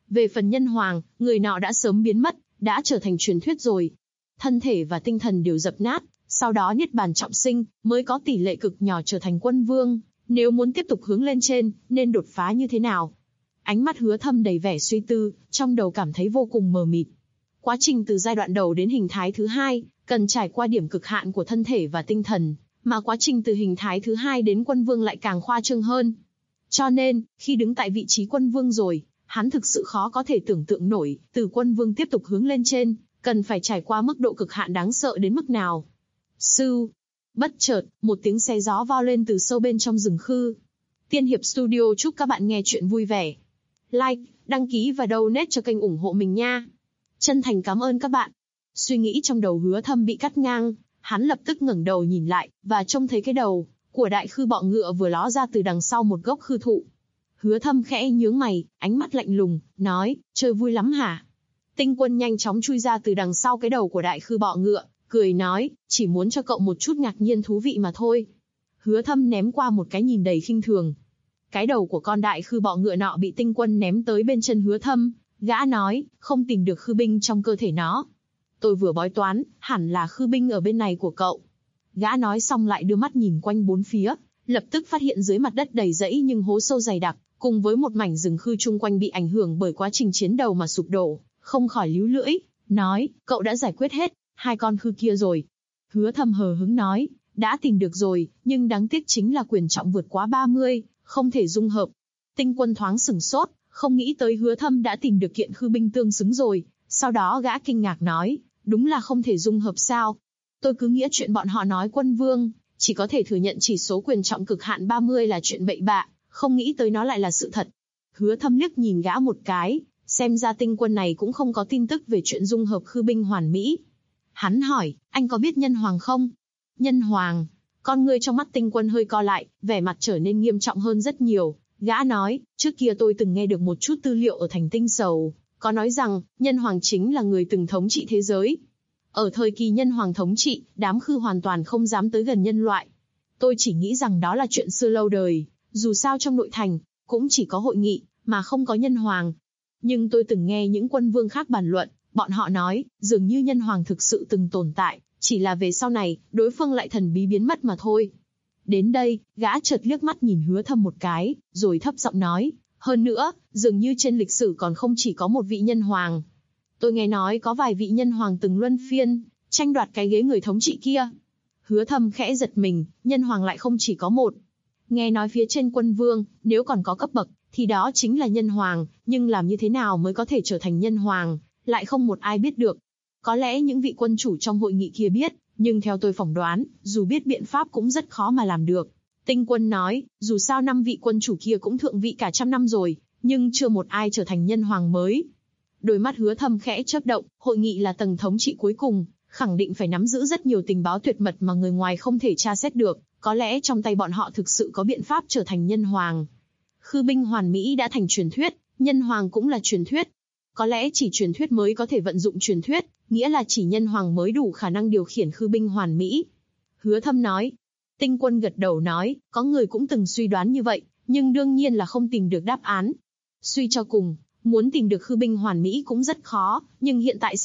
Về phần nhân hoàng, người nọ đã sớm biến mất, đã trở thành truyền thuyết rồi. Thân thể và tinh thần đều dập nát, sau đó niết bàn trọng sinh, mới có tỷ lệ cực nhỏ trở thành quân vương. Nếu muốn tiếp tục hướng lên trên, nên đột phá như thế nào? Ánh mắt Hứa Thâm đầy vẻ suy tư, trong đầu cảm thấy vô cùng mờ mịt. Quá trình từ giai đoạn đầu đến hình thái thứ hai, cần trải qua điểm cực hạn của thân thể và tinh thần, mà quá trình từ hình thái thứ hai đến quân vương lại càng khoa trương hơn. Cho nên, khi đứng tại vị trí quân vương rồi, hắn thực sự khó có thể tưởng tượng nổi, từ quân vương tiếp tục hướng lên trên, cần phải trải qua mức độ cực hạn đáng sợ đến mức nào. Sưu. Bất chợt, một tiếng xe gió vang lên từ sâu bên trong rừng khư. Tiên Hiệp Studio chúc các bạn nghe chuyện vui vẻ. Like, đăng ký và donate cho kênh ủng hộ mình nha. Chân thành cảm ơn các bạn. Suy nghĩ trong đầu Hứa Thâm bị cắt ngang, hắn lập tức ngẩng đầu nhìn lại, và trông thấy cái đầu của đại khư bọ ngựa vừa ló ra từ đằng sau một gốc khư thụ. Hứa Thâm khẽ nhướng mày, ánh mắt lạnh lùng, nói, chơi vui lắm hả? Tinh Quân nhanh chóng chui ra từ đằng sau cái đầu của đại khư bọ ngựa, cười nói, chỉ muốn cho cậu một chút ngạc nhiên thú vị mà thôi. Hứa Thâm ném qua một cái nhìn đầy khinh thường. Cái đầu của con đại khư bọ ngựa nọ bị Tinh Quân ném tới bên chân Hứa Thâm, gã nói, không tìm được khư binh trong cơ thể nó. Tôi vừa bói toán, hẳn là khư binh ở bên này của cậu. Gã nói xong lại đưa mắt nhìn quanh bốn phía, lập tức phát hiện dưới mặt đất đầy rẫy nhưng hố sâu dày đặc, cùng với một mảnh rừng khư chung quanh bị ảnh hưởng bởi quá trình chiến đấu mà sụp đổ, không khỏi líu lưỡi, nói, cậu đã giải quyết hết hai con khư kia rồi. Hứa Thâm hờ hững nói, đã tìm được rồi, nhưng đáng tiếc chính là quyền trọng vượt quá 30, không thể dung hợp. Tinh Quân thoáng sửng sốt, không nghĩ tới Hứa Thâm đã tìm được kiện khư binh tương xứng rồi, sau đó gã kinh ngạc nói, đúng là không thể dung hợp sao? Tôi cứ nghĩ chuyện bọn họ nói quân vương chỉ có thể thừa nhận chỉ số quyền trọng cực hạn 30 là chuyện bậy bạ, không nghĩ tới nó lại là sự thật. Hứa Thâm liếc nhìn gã một cái, xem ra Tinh Quân này cũng không có tin tức về chuyện dung hợp khư binh hoàn mỹ. Hắn hỏi, anh có biết nhân hoàng không? Nhân hoàng? Con ngươi trong mắt Tinh Quân hơi co lại, vẻ mặt trở nên nghiêm trọng hơn rất nhiều. Gã nói, trước kia tôi từng nghe được một chút tư liệu ở thành Tinh Sầu, có nói rằng, nhân hoàng chính là người từng thống trị thế giới. Ở thời kỳ nhân hoàng thống trị, đám khư hoàn toàn không dám tới gần nhân loại. Tôi chỉ nghĩ rằng đó là chuyện xưa lâu đời, dù sao trong nội thành, cũng chỉ có hội nghị, mà không có nhân hoàng. Nhưng tôi từng nghe những quân vương khác bàn luận, bọn họ nói, dường như nhân hoàng thực sự từng tồn tại, chỉ là về sau này, đối phương lại thần bí biến mất mà thôi. Đến đây, gã chợt liếc mắt nhìn Hứa Thâm một cái, rồi thấp giọng nói, hơn nữa, dường như trên lịch sử còn không chỉ có một vị nhân hoàng. Tôi nghe nói có vài vị nhân hoàng từng luân phiên, tranh đoạt cái ghế người thống trị kia. Hứa Thâm khẽ giật mình, nhân hoàng lại không chỉ có một. Nghe nói phía trên quân vương, nếu còn có cấp bậc, thì đó chính là nhân hoàng, nhưng làm như thế nào mới có thể trở thành nhân hoàng, lại không một ai biết được. Có lẽ những vị quân chủ trong hội nghị kia biết, nhưng theo tôi phỏng đoán, dù biết biện pháp cũng rất khó mà làm được. Tinh Quân nói, dù sao 5 vị quân chủ kia cũng thượng vị cả trăm năm rồi, nhưng chưa một ai trở thành nhân hoàng mới. Đôi mắt Hứa Thâm khẽ chớp động, hội nghị là tầng thống trị cuối cùng, khẳng định phải nắm giữ rất nhiều tình báo tuyệt mật mà người ngoài không thể tra xét được, có lẽ trong tay bọn họ thực sự có biện pháp trở thành nhân hoàng. Khư binh hoàn mỹ đã thành truyền thuyết, nhân hoàng cũng là truyền thuyết. Có lẽ chỉ truyền thuyết mới có thể vận dụng truyền thuyết, nghĩa là chỉ nhân hoàng mới đủ khả năng điều khiển khư binh hoàn mỹ. Hứa Thâm nói. Tinh Quân gật đầu nói, có người cũng từng suy đoán như vậy, nhưng đương nhiên là không tìm được đáp án. Suy cho cùng, muốn tìm được khư binh hoàn mỹ cũng rất khó, nhưng hiện tại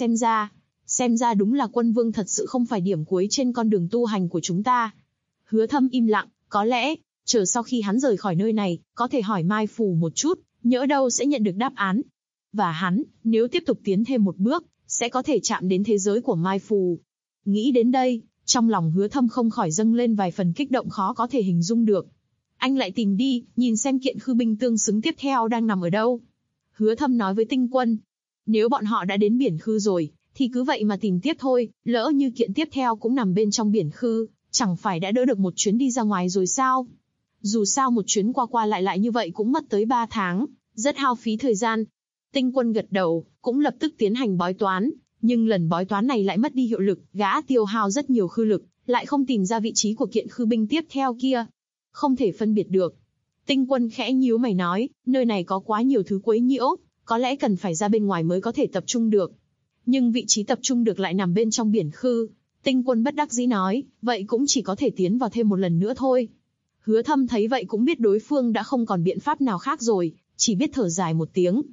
xem ra đúng là quân vương thật sự không phải điểm cuối trên con đường tu hành của chúng ta. Hứa Thâm im lặng, có lẽ, chờ sau khi hắn rời khỏi nơi này, có thể hỏi Mai Phù một chút, nhỡ đâu sẽ nhận được đáp án. Và hắn, nếu tiếp tục tiến thêm một bước, sẽ có thể chạm đến thế giới của Mai Phù. Nghĩ đến đây, trong lòng Hứa Thâm không khỏi dâng lên vài phần kích động khó có thể hình dung được. Anh lại tìm đi, nhìn xem kiện khư binh tương xứng tiếp theo đang nằm ở đâu. Hứa Thâm nói với Tinh Quân, nếu bọn họ đã đến biển khư rồi, thì cứ vậy mà tìm tiếp thôi, lỡ như kiện tiếp theo cũng nằm bên trong biển khư, chẳng phải đã đỡ được một chuyến đi ra ngoài rồi sao? Dù sao một chuyến qua lại như vậy cũng mất tới 3 tháng, rất hao phí thời gian. Tinh Quân gật đầu, cũng lập tức tiến hành bói toán, nhưng lần bói toán này lại mất đi hiệu lực, gã tiêu hao rất nhiều khư lực, lại không tìm ra vị trí của kiện khư binh tiếp theo kia. Không thể phân biệt được. Tinh Quân khẽ nhíu mày nói, nơi này có quá nhiều thứ quấy nhiễu, có lẽ cần phải ra bên ngoài mới có thể tập trung được. Nhưng vị trí tập trung được lại nằm bên trong biển khư. Tinh Quân bất đắc dĩ nói, vậy cũng chỉ có thể tiến vào thêm một lần nữa thôi. Hứa Thâm thấy vậy cũng biết đối phương đã không còn biện pháp nào khác rồi, chỉ biết thở dài một tiếng.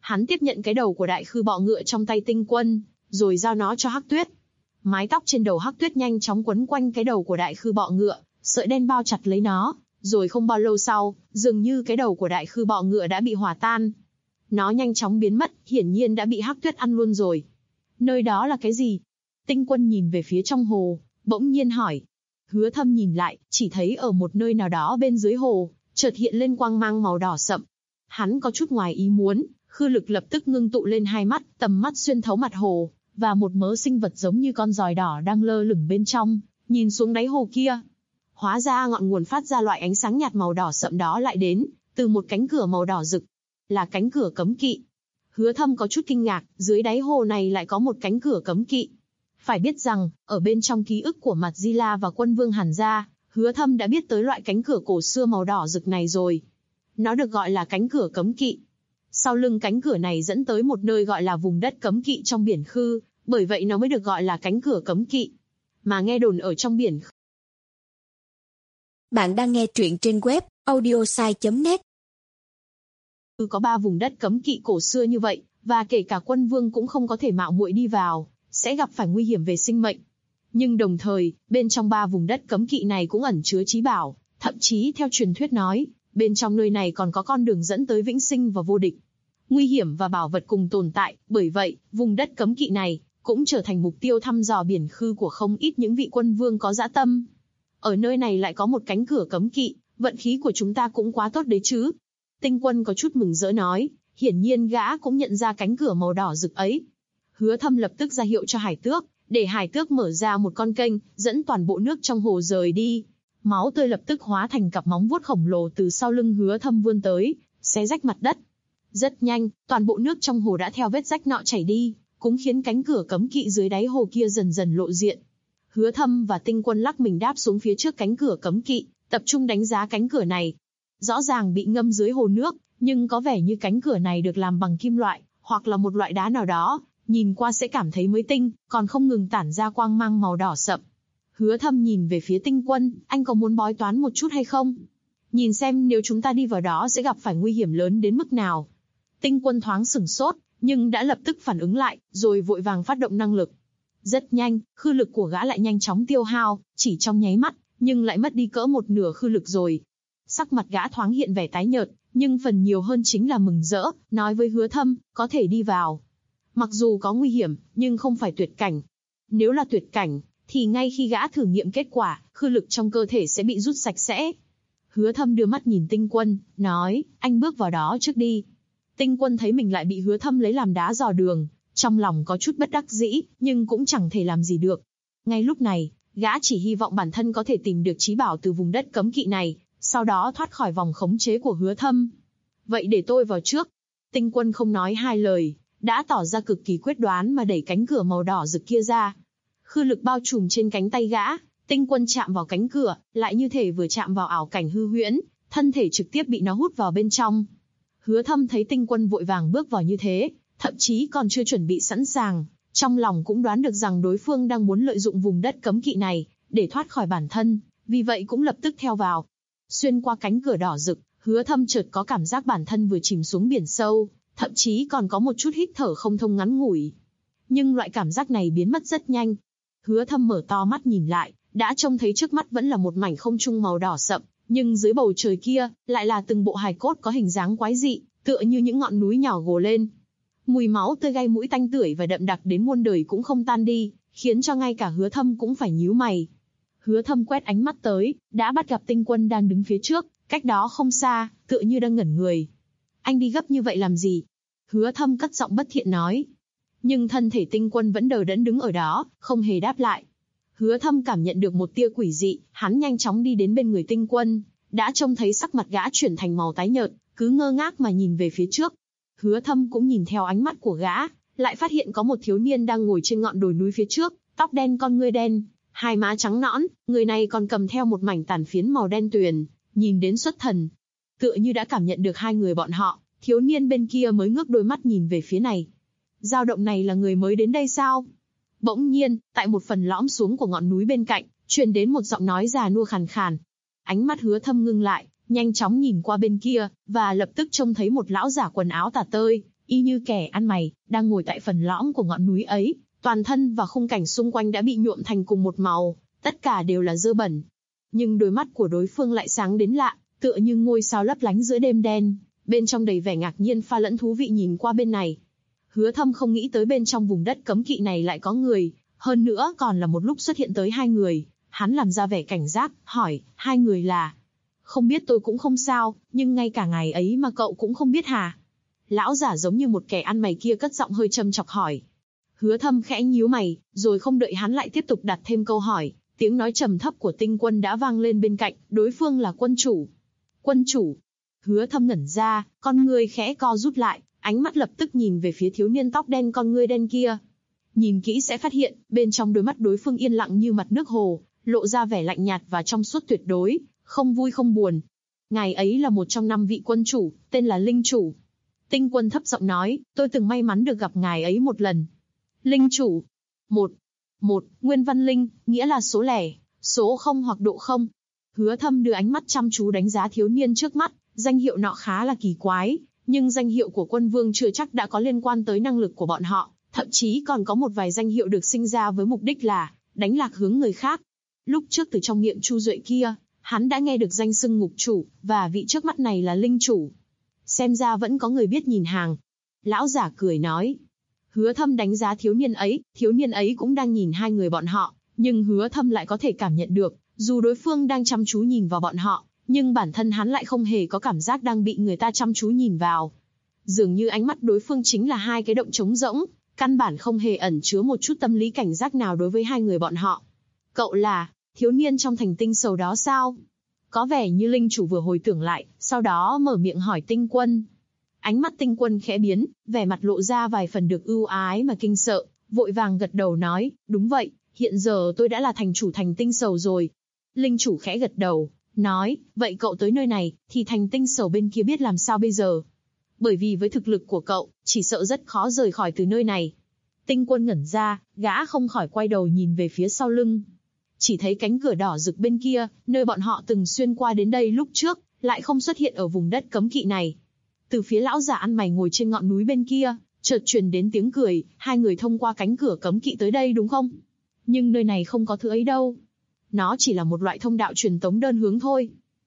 Hắn tiếp nhận cái đầu của đại khư bọ ngựa trong tay Tinh Quân, rồi giao nó cho Hắc Tuyết. Mái tóc trên đầu Hắc Tuyết nhanh chóng quấn quanh cái đầu của đại khư bọ ngựa, sợi đen bao chặt lấy nó, rồi không bao lâu sau, dường như cái đầu của đại khư bọ ngựa đã bị hòa tan. Nó nhanh chóng biến mất, hiển nhiên đã bị Hắc Tuyết ăn luôn rồi. Nơi đó là cái gì? Tinh Quân nhìn về phía trong hồ, bỗng nhiên hỏi. Hứa Thâm nhìn lại, chỉ thấy ở một nơi nào đó bên dưới hồ, chợt hiện lên quang mang màu đỏ sậm. Hắn có chút ngoài ý muốn, khư lực lập tức ngưng tụ lên hai mắt, tầm mắt xuyên thấu mặt hồ, và một mớ sinh vật giống như con giòi đỏ đang lơ lửng bên trong, nhìn xuống đáy hồ kia. Hóa ra ngọn nguồn phát ra loại ánh sáng nhạt màu đỏ sậm đó lại đến từ một cánh cửa màu đỏ rực, là cánh cửa cấm kỵ. Hứa Thâm có chút kinh ngạc, dưới đáy hồ này lại có một cánh cửa cấm kỵ. Phải biết rằng, ở bên trong ký ức của Mạt Di La và Quân Vương Hàn gia, Hứa Thâm đã biết tới loại cánh cửa cổ xưa màu đỏ rực này rồi. Nó được gọi là cánh cửa cấm kỵ. Sau lưng cánh cửa này dẫn tới một nơi gọi là vùng đất cấm kỵ trong biển khư, bởi vậy nó mới được gọi là cánh cửa cấm kỵ. Mà nghe đồn ở trong biển khư. Bạn đang nghe truyện trên web audiosai.net. Có 3 vùng đất cấm kỵ cổ xưa như vậy, và kể cả Quân Vương cũng không có thể mạo muội đi vào, sẽ gặp phải nguy hiểm về sinh mệnh. Nhưng đồng thời, bên trong 3 vùng đất cấm kỵ này cũng ẩn chứa trí bảo, thậm chí theo truyền thuyết nói, bên trong nơi này còn có con đường dẫn tới vĩnh sinh và vô địch. Nguy hiểm và bảo vật cùng tồn tại, bởi vậy, vùng đất cấm kỵ này cũng trở thành mục tiêu thăm dò biển khư của không ít những vị quân vương có dã tâm. Ở nơi này lại có một cánh cửa cấm kỵ, vận khí của chúng ta cũng quá tốt đấy chứ. Tinh Quân có chút mừng rỡ nói, hiển nhiên gã cũng nhận ra cánh cửa màu đỏ rực ấy. Hứa Thâm lập tức ra hiệu cho Hải Tước, để Hải Tước mở ra một con kênh, dẫn toàn bộ nước trong hồ rời đi. Máu tươi lập tức hóa thành cặp móng vuốt khổng lồ từ sau lưng Hứa Thâm vươn tới, xé rách mặt đất. Rất nhanh, toàn bộ nước trong hồ đã theo vết rách nọ chảy đi, cũng khiến cánh cửa cấm kỵ dưới đáy hồ kia dần dần lộ diện. Hứa Thâm và Tinh Quân lắc mình đáp xuống phía trước cánh cửa cấm kỵ, tập trung đánh giá cánh cửa này. Rõ ràng bị ngâm dưới hồ nước, nhưng có vẻ như cánh cửa này được làm bằng kim loại, hoặc là một loại đá nào đó, nhìn qua sẽ cảm thấy mới tinh, còn không ngừng tản ra quang mang màu đỏ sậm. Hứa Thâm nhìn về phía Tinh Quân, anh có muốn bói toán một chút hay không? Nhìn xem nếu chúng ta đi vào đó sẽ gặp phải nguy hiểm lớn đến mức nào. Tinh Quân thoáng sửng sốt, nhưng đã lập tức phản ứng lại, rồi vội vàng phát động năng lực. Rất nhanh, khư lực của gã lại nhanh chóng tiêu hao, chỉ trong nháy mắt, nhưng lại mất đi cỡ một nửa khư lực rồi. Sắc mặt gã thoáng hiện vẻ tái nhợt, nhưng phần nhiều hơn chính là mừng rỡ, nói với Hứa Thâm, có thể đi vào. Mặc dù có nguy hiểm, nhưng không phải tuyệt cảnh. Nếu là tuyệt cảnh, thì ngay khi gã thử nghiệm kết quả, khư lực trong cơ thể sẽ bị rút sạch sẽ. Hứa Thâm đưa mắt nhìn Tinh Quân, nói, anh bước vào đó trước đi. Tinh Quân thấy mình lại bị Hứa Thâm lấy làm đá dò đường, trong lòng có chút bất đắc dĩ, nhưng cũng chẳng thể làm gì được. Ngay lúc này, gã chỉ hy vọng bản thân có thể tìm được trí bảo từ vùng đất cấm kỵ này, sau đó thoát khỏi vòng khống chế của Hứa Thâm. Vậy để tôi vào trước. Tinh Quân không nói hai lời, đã tỏ ra cực kỳ quyết đoán mà đẩy cánh cửa màu đỏ rực kia ra. Khư lực bao trùm trên cánh tay gã, Tinh Quân chạm vào cánh cửa, lại như thể vừa chạm vào ảo cảnh hư huyễn, thân thể trực tiếp bị nó hút vào bên trong. Hứa Thâm thấy Tinh Quân vội vàng bước vào như thế, thậm chí còn chưa chuẩn bị sẵn sàng, trong lòng cũng đoán được rằng đối phương đang muốn lợi dụng vùng đất cấm kỵ này để thoát khỏi bản thân, vì vậy cũng lập tức theo vào. Xuyên qua cánh cửa đỏ rực, Hứa Thâm chợt có cảm giác bản thân vừa chìm xuống biển sâu, thậm chí còn có một chút hít thở không thông ngắn ngủi. Nhưng loại cảm giác này biến mất rất nhanh. Hứa Thâm mở to mắt nhìn lại, đã trông thấy trước mắt vẫn là một mảnh không trung màu đỏ sậm, nhưng dưới bầu trời kia lại là từng bộ hài cốt có hình dáng quái dị, tựa như những ngọn núi nhỏ gồ lên. Mùi máu tươi gây mũi tanh tưởi và đậm đặc đến muôn đời cũng không tan đi, khiến cho ngay cả Hứa Thâm cũng phải nhíu mày. Hứa Thâm quét ánh mắt tới, đã bắt gặp Tinh Quân đang đứng phía trước, cách đó không xa, tựa như đang ngẩn người. Anh đi gấp như vậy làm gì? Hứa Thâm cất giọng bất thiện nói. Nhưng thân thể Tinh Quân vẫn đờ đẫn đứng ở đó, không hề đáp lại. Hứa Thâm cảm nhận được một tia quỷ dị, hắn nhanh chóng đi đến bên người Tinh Quân, đã trông thấy sắc mặt gã chuyển thành màu tái nhợt, cứ ngơ ngác mà nhìn về phía trước. Hứa Thâm cũng nhìn theo ánh mắt của gã, lại phát hiện có một thiếu niên đang ngồi trên ngọn đồi núi phía trước, tóc đen con ngươi đen, hai má trắng nõn, người này còn cầm theo một mảnh tàn phiến màu đen tuyền, nhìn đến xuất thần. Tựa như đã cảm nhận được hai người bọn họ, thiếu niên bên kia mới ngước đôi mắt nhìn về phía này. Dao động này là người mới đến đây sao? Bỗng nhiên, tại một phần lõm xuống của ngọn núi bên cạnh, truyền đến một giọng nói già nua khàn khàn. Ánh mắt Hứa Thâm ngưng lại, nhanh chóng nhìn qua bên kia, và lập tức trông thấy một lão giả quần áo tả tơi, y như kẻ ăn mày, đang ngồi tại phần lõm của ngọn núi ấy, toàn thân và khung cảnh xung quanh đã bị nhuộm thành cùng một màu, tất cả đều là dơ bẩn. Nhưng đôi mắt của đối phương lại sáng đến lạ, tựa như ngôi sao lấp lánh giữa đêm đen, bên trong đầy vẻ ngạc nhiên pha lẫn thú vị nhìn qua bên này. Hứa Thâm không nghĩ tới bên trong vùng đất cấm kỵ này lại có người, hơn nữa còn là một lúc xuất hiện tới hai người. Hắn làm ra vẻ cảnh giác, hỏi, hai người là... Không biết tôi cũng không sao, nhưng ngay cả ngày ấy mà cậu cũng không biết hả? Lão giả giống như một kẻ ăn mày kia cất giọng hơi châm chọc hỏi. Hứa Thâm khẽ nhíu mày, rồi không đợi hắn lại tiếp tục đặt thêm câu hỏi, tiếng nói trầm thấp của Tinh Quân đã vang lên bên cạnh, đối phương là quân chủ. Quân chủ? Hứa Thâm ngẩn ra, con ngươi khẽ co rút lại, ánh mắt lập tức nhìn về phía thiếu niên tóc đen con ngươi đen kia. Nhìn kỹ sẽ phát hiện, bên trong đôi mắt đối phương yên lặng như mặt nước hồ, lộ ra vẻ lạnh nhạt và trong suốt tuyệt đối, không vui không buồn. Ngài ấy là một trong 5 vị quân chủ, tên là Linh Chủ. Tinh Quân thấp giọng nói, tôi từng may mắn được gặp ngài ấy một lần. Linh Chủ. Một, nguyên văn linh, nghĩa là số lẻ, số 0 hoặc độ 0. Hứa Thâm đưa ánh mắt chăm chú đánh giá thiếu niên trước mắt, danh hiệu nọ khá là kỳ quái, nhưng danh hiệu của quân vương chưa chắc đã có liên quan tới năng lực của bọn họ, thậm chí còn có một vài danh hiệu được sinh ra với mục đích là đánh lạc hướng người khác. Lúc trước từ trong miệng Chu Duệ kia, hắn đã nghe được danh xưng ngục chủ, và vị trước mắt này là Linh Chủ. Xem ra vẫn có người biết nhìn hàng. Lão giả cười nói. Hứa Thâm đánh giá thiếu niên ấy cũng đang nhìn hai người bọn họ, nhưng Hứa Thâm lại có thể cảm nhận được, dù đối phương đang chăm chú nhìn vào bọn họ, nhưng bản thân hắn lại không hề có cảm giác đang bị người ta chăm chú nhìn vào. Dường như ánh mắt đối phương chính là hai cái động trống rỗng, căn bản không hề ẩn chứa một chút tâm lý cảnh giác nào đối với hai người bọn họ. Cậu là thiếu niên trong thành tinh sầu đó sao? Có vẻ như Linh Chủ vừa hồi tưởng lại, sau đó mở miệng hỏi Tinh Quân. Ánh mắt Tinh Quân khẽ biến, vẻ mặt lộ ra vài phần được ưu ái mà kinh sợ, vội vàng gật đầu nói, đúng vậy, hiện giờ tôi đã là thành chủ thành tinh sầu rồi. Linh Chủ khẽ gật đầu, nói, vậy cậu tới nơi này, thì thành tinh sầu bên kia biết làm sao bây giờ? Bởi vì với thực lực của cậu, chỉ sợ rất khó rời khỏi từ nơi này. Tinh Quân ngẩn ra, gã không khỏi quay đầu nhìn về phía sau lưng. Chỉ thấy cánh cửa đỏ rực bên kia, nơi bọn họ từng xuyên qua đến đây lúc trước, lại không xuất hiện ở vùng đất cấm kỵ này. Từ phía lão giả ăn mày ngồi trên ngọn núi bên kia, chợt truyền đến tiếng cười, hai người thông qua cánh cửa cấm kỵ tới đây đúng không? Nhưng nơi này không có thứ ấy đâu. Nó chỉ là một loại thông đạo truyền tống đơn hướng thôi.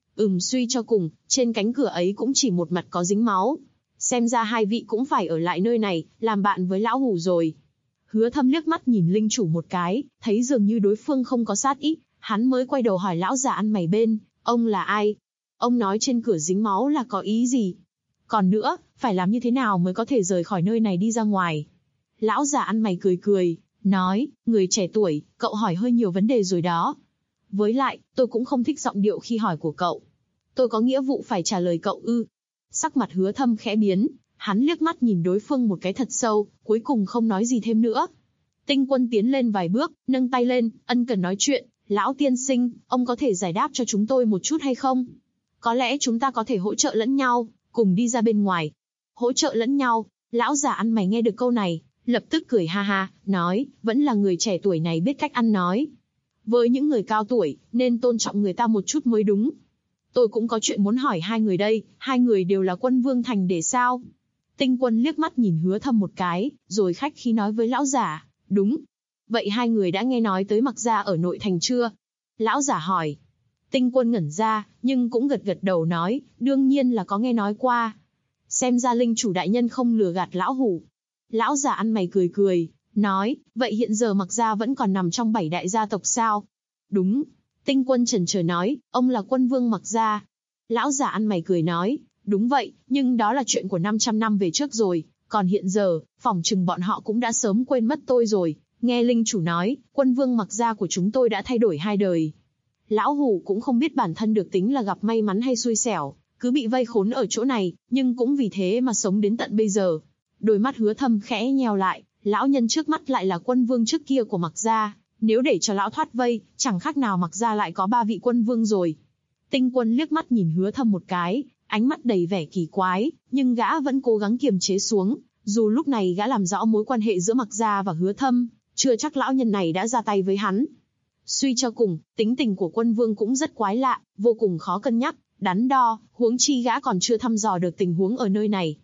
Suy cho cùng, trên cánh cửa ấy cũng chỉ một mặt có dính máu. Xem ra hai vị cũng phải ở lại nơi này, làm bạn với lão hủ rồi. Hứa Thâm liếc mắt nhìn Linh Chủ một cái, thấy dường như đối phương không có sát ý, hắn mới quay đầu hỏi lão già ăn mày bên, ông là ai? Ông nói trên cửa dính máu là có ý gì? Còn nữa, phải làm như thế nào mới có thể rời khỏi nơi này đi ra ngoài? Lão già ăn mày cười cười, nói, người trẻ tuổi, cậu hỏi hơi nhiều vấn đề rồi đó. Với lại, tôi cũng không thích giọng điệu khi hỏi của cậu. Tôi có nghĩa vụ phải trả lời cậu ư? Sắc mặt Hứa Thâm khẽ biến, hắn liếc mắt nhìn đối phương một cái thật sâu, cuối cùng không nói gì thêm nữa. Tinh Quân tiến lên vài bước, nâng tay lên, ân cần nói chuyện, lão tiên sinh, ông có thể giải đáp cho chúng tôi một chút hay không? Có lẽ chúng ta có thể hỗ trợ lẫn nhau, cùng đi ra bên ngoài. Hỗ trợ lẫn nhau, lão già ăn mày nghe được câu này, lập tức cười ha ha, nói, vẫn là người trẻ tuổi này biết cách ăn nói. Với những người cao tuổi, nên tôn trọng người ta một chút mới đúng. Tôi cũng có chuyện muốn hỏi hai người đây, hai người đều là quân vương thành để sao? Tinh Quân liếc mắt nhìn Hứa Thâm một cái, rồi khách khí nói với lão giả, đúng. Vậy hai người đã nghe nói tới Mặc Gia ở nội thành chưa? Lão giả hỏi. Tinh Quân ngẩn ra, nhưng cũng gật gật đầu nói, đương nhiên là có nghe nói qua. Xem ra Linh Chủ đại nhân không lừa gạt lão hủ. Lão giả ăn mày cười cười, nói, vậy hiện giờ Mặc Gia vẫn còn nằm trong 7 đại gia tộc sao? Đúng. Tinh Quân chần chờ nói, ông là quân vương Mặc Gia. Lão giả ăn mày cười nói, đúng vậy, nhưng đó là chuyện của 500 năm về trước rồi, còn hiện giờ, phỏng chừng bọn họ cũng đã sớm quên mất tôi rồi. Nghe Linh Chủ nói, quân vương Mặc Gia của chúng tôi đã thay đổi 2 đời. Lão hủ cũng không biết bản thân được tính là gặp may mắn hay xui xẻo, cứ bị vây khốn ở chỗ này, nhưng cũng vì thế mà sống đến tận bây giờ. Đôi mắt Hứa Thâm khẽ nheo lại, lão nhân trước mắt lại là quân vương trước kia của Mặc Gia, nếu để cho lão thoát vây, chẳng khác nào Mặc Gia lại có 3 vị quân vương rồi. Tinh Quân liếc mắt nhìn Hứa Thâm một cái, ánh mắt đầy vẻ kỳ quái, nhưng gã vẫn cố gắng kiềm chế xuống, dù lúc này gã làm rõ mối quan hệ giữa Mặc Gia và Hứa Thâm, chưa chắc lão nhân này đã ra tay với hắn. Suy cho cùng, tính tình của quân vương cũng rất quái lạ, vô cùng khó cân nhắc, đắn đo, huống chi gã còn chưa thăm dò được tình huống ở nơi này.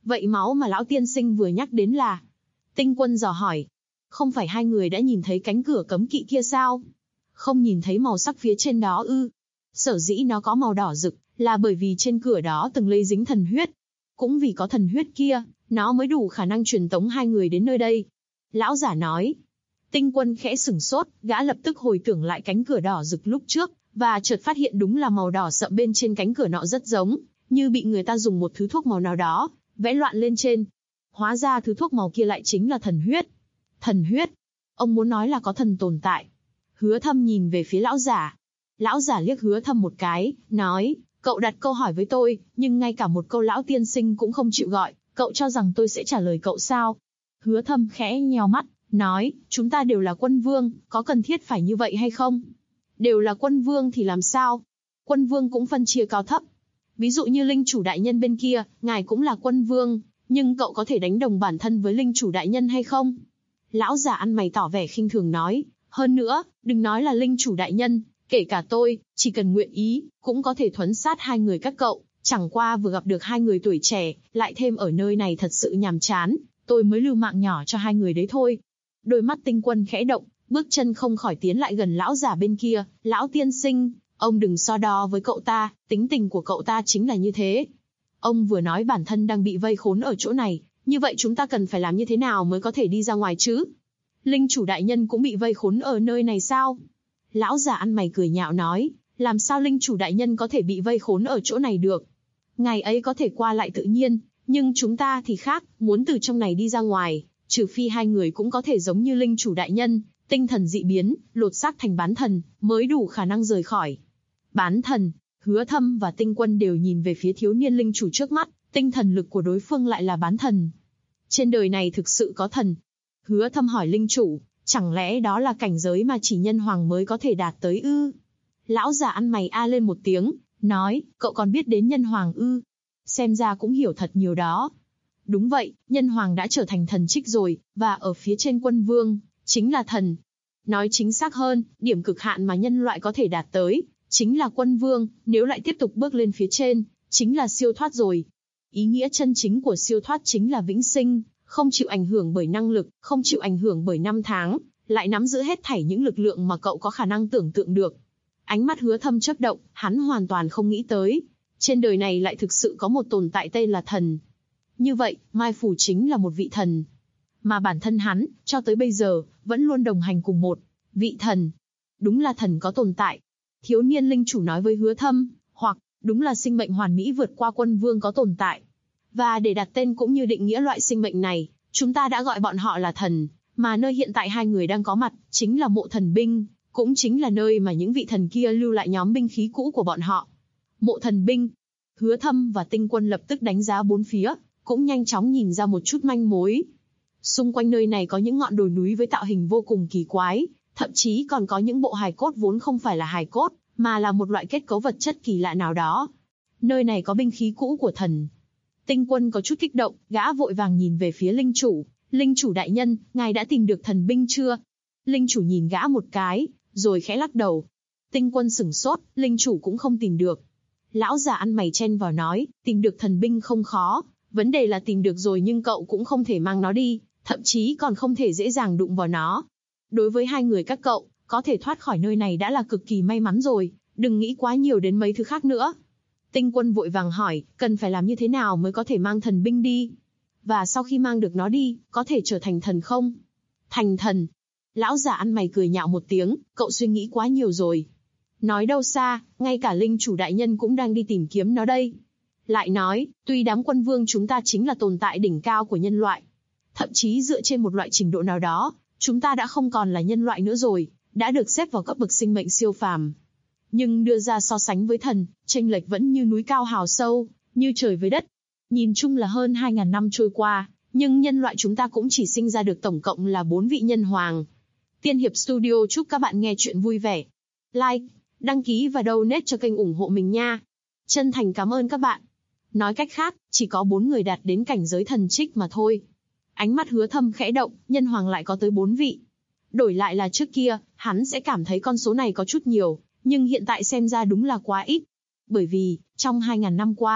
Vậy máu mà lão tiên sinh vừa nhắc đến là? Tinh Quân dò hỏi. Không phải hai người đã nhìn thấy cánh cửa cấm kỵ kia sao? Không nhìn thấy màu sắc phía trên đó ư? Sở dĩ nó có màu đỏ rực, là bởi vì trên cửa đó từng lây dính thần huyết. Cũng vì có thần huyết kia, nó mới đủ khả năng truyền tống hai người đến nơi đây. Lão giả nói. Tinh Quân khẽ sửng sốt, gã lập tức hồi tưởng lại cánh cửa đỏ rực lúc trước, và chợt phát hiện đúng là màu đỏ sậm bên trên cánh cửa nọ rất giống, như bị người ta dùng một thứ thuốc màu nào đó, vẽ loạn lên trên. Hóa ra thứ thuốc màu kia lại chính là thần huyết. Thần huyết? Ông muốn nói là có thần tồn tại. Hứa Thâm nhìn về phía lão giả. Lão giả liếc Hứa Thâm một cái, nói, cậu đặt câu hỏi với tôi, nhưng ngay cả một câu lão tiên sinh cũng không chịu gọi, cậu cho rằng tôi sẽ trả lời cậu sao? Hứa Thâm khẽ nheo mắt, nói, chúng ta đều là quân vương, có cần thiết phải như vậy hay không? Đều là quân vương thì làm sao? Quân vương cũng phân chia cao thấp. Ví dụ như linh chủ đại nhân bên kia, ngài cũng là quân vương, nhưng cậu có thể đánh đồng bản thân với linh chủ đại nhân hay không? Lão già ăn mày tỏ vẻ khinh thường nói, hơn nữa, đừng nói là linh chủ đại nhân, kể cả tôi, chỉ cần nguyện ý, cũng có thể thuấn sát hai người các cậu, chẳng qua vừa gặp được hai người tuổi trẻ, lại thêm ở nơi này thật sự nhàm chán, tôi mới lưu mạng nhỏ cho hai người đấy thôi. Đôi mắt Tinh Quân khẽ động, bước chân không khỏi tiến lại gần lão già bên kia, lão tiên sinh, ông đừng so đo với cậu ta, tính tình của cậu ta chính là như thế. Ông vừa nói bản thân đang bị vây khốn ở chỗ này, như vậy chúng ta cần phải làm như thế nào mới có thể đi ra ngoài chứ? Linh chủ đại nhân cũng bị vây khốn ở nơi này sao? Lão già ăn mày cười nhạo nói, làm sao linh chủ đại nhân có thể bị vây khốn ở chỗ này được? Ngày ấy có thể qua lại tự nhiên, nhưng chúng ta thì khác, muốn từ trong này đi ra ngoài, trừ phi hai người cũng có thể giống như linh chủ đại nhân, tinh thần dị biến, lột xác thành bán thần, mới đủ khả năng rời khỏi. Bán thần? Hứa Thâm và Tinh Quân đều nhìn về phía thiếu niên linh chủ trước mắt, tinh thần lực của đối phương lại là bán thần. Trên đời này thực sự có thần? Hứa Thâm hỏi linh chủ, chẳng lẽ đó là cảnh giới mà chỉ nhân hoàng mới có thể đạt tới ư? Lão già ăn mày a lên một tiếng, nói, cậu còn biết đến nhân hoàng ư? Xem ra cũng hiểu thật nhiều đó. Đúng vậy, nhân hoàng đã trở thành thần trích rồi, và ở phía trên quân vương, chính là thần. Nói chính xác hơn, điểm cực hạn mà nhân loại có thể đạt tới, chính là quân vương, nếu lại tiếp tục bước lên phía trên, chính là siêu thoát rồi. Ý nghĩa chân chính của siêu thoát chính là vĩnh sinh, không chịu ảnh hưởng bởi năng lực, không chịu ảnh hưởng bởi năm tháng, lại nắm giữ hết thảy những lực lượng mà cậu có khả năng tưởng tượng được. Ánh mắt Hứa Thâm chớp động, hắn hoàn toàn không nghĩ tới, trên đời này lại thực sự có một tồn tại tên là thần. Như vậy, Mai Phủ chính là một vị thần. Mà bản thân hắn, cho tới bây giờ, vẫn luôn đồng hành cùng một vị thần. Đúng là thần có tồn tại. Thiếu niên linh chủ nói với Hứa Thâm, hoặc, đúng là sinh mệnh hoàn mỹ vượt qua quân vương có tồn tại. Và để đặt tên cũng như định nghĩa loại sinh mệnh này, chúng ta đã gọi bọn họ là thần, mà nơi hiện tại hai người đang có mặt, chính là mộ thần binh, cũng chính là nơi mà những vị thần kia lưu lại nhóm binh khí cũ của bọn họ. Mộ thần binh. Hứa Thâm và Tinh Quân lập tức đánh giá bốn phía, cũng nhanh chóng nhìn ra một chút manh mối. Xung quanh nơi này có những ngọn đồi núi với tạo hình vô cùng kỳ quái, thậm chí còn có những bộ hài cốt vốn không phải là hài cốt, mà là một loại kết cấu vật chất kỳ lạ nào đó. Nơi này có binh khí cũ của thần. Tinh Quân có chút kích động, gã vội vàng nhìn về phía linh chủ. Linh chủ đại nhân, ngài đã tìm được thần binh chưa? Linh chủ nhìn gã một cái, rồi khẽ lắc đầu. Tinh Quân sửng sốt, linh chủ cũng không tìm được. Lão già ăn mày chen vào nói, tìm được thần binh không khó, vấn đề là tìm được rồi nhưng cậu cũng không thể mang nó đi, thậm chí còn không thể dễ dàng đụng vào nó. Đối với hai người các cậu, có thể thoát khỏi nơi này đã là cực kỳ may mắn rồi, đừng nghĩ quá nhiều đến mấy thứ khác nữa. Tinh Quân vội vàng hỏi, cần phải làm như thế nào mới có thể mang thần binh đi? Và sau khi mang được nó đi, có thể trở thành thần không? Thành thần. Lão già ăn mày cười nhạo một tiếng, cậu suy nghĩ quá nhiều rồi. Nói đâu xa, ngay cả linh chủ đại nhân cũng đang đi tìm kiếm nó đây. Lại nói, tuy đám quân vương chúng ta chính là tồn tại đỉnh cao của nhân loại. Thậm chí dựa trên một loại trình độ nào đó, chúng ta đã không còn là nhân loại nữa rồi, đã được xếp vào cấp bậc sinh mệnh siêu phàm. Nhưng đưa ra so sánh với thần, chênh lệch vẫn như núi cao hào sâu, như trời với đất. Nhìn chung là hơn 2.000 năm trôi qua, nhưng nhân loại chúng ta cũng chỉ sinh ra được tổng cộng là 4 vị nhân hoàng. Tiên Hiệp Studio chúc các bạn nghe chuyện vui vẻ. Like, đăng ký và donate cho kênh ủng hộ mình nha. Chân thành cảm ơn các bạn. Nói cách khác, chỉ có 4 người đạt đến cảnh giới thần trích mà thôi. Ánh mắt Hứa Thâm khẽ động, nhân hoàng lại có tới 4 vị. Đổi lại là trước kia, hắn sẽ cảm thấy con số này có chút nhiều, nhưng hiện tại xem ra đúng là quá ít. Bởi vì, trong 2.000 năm qua,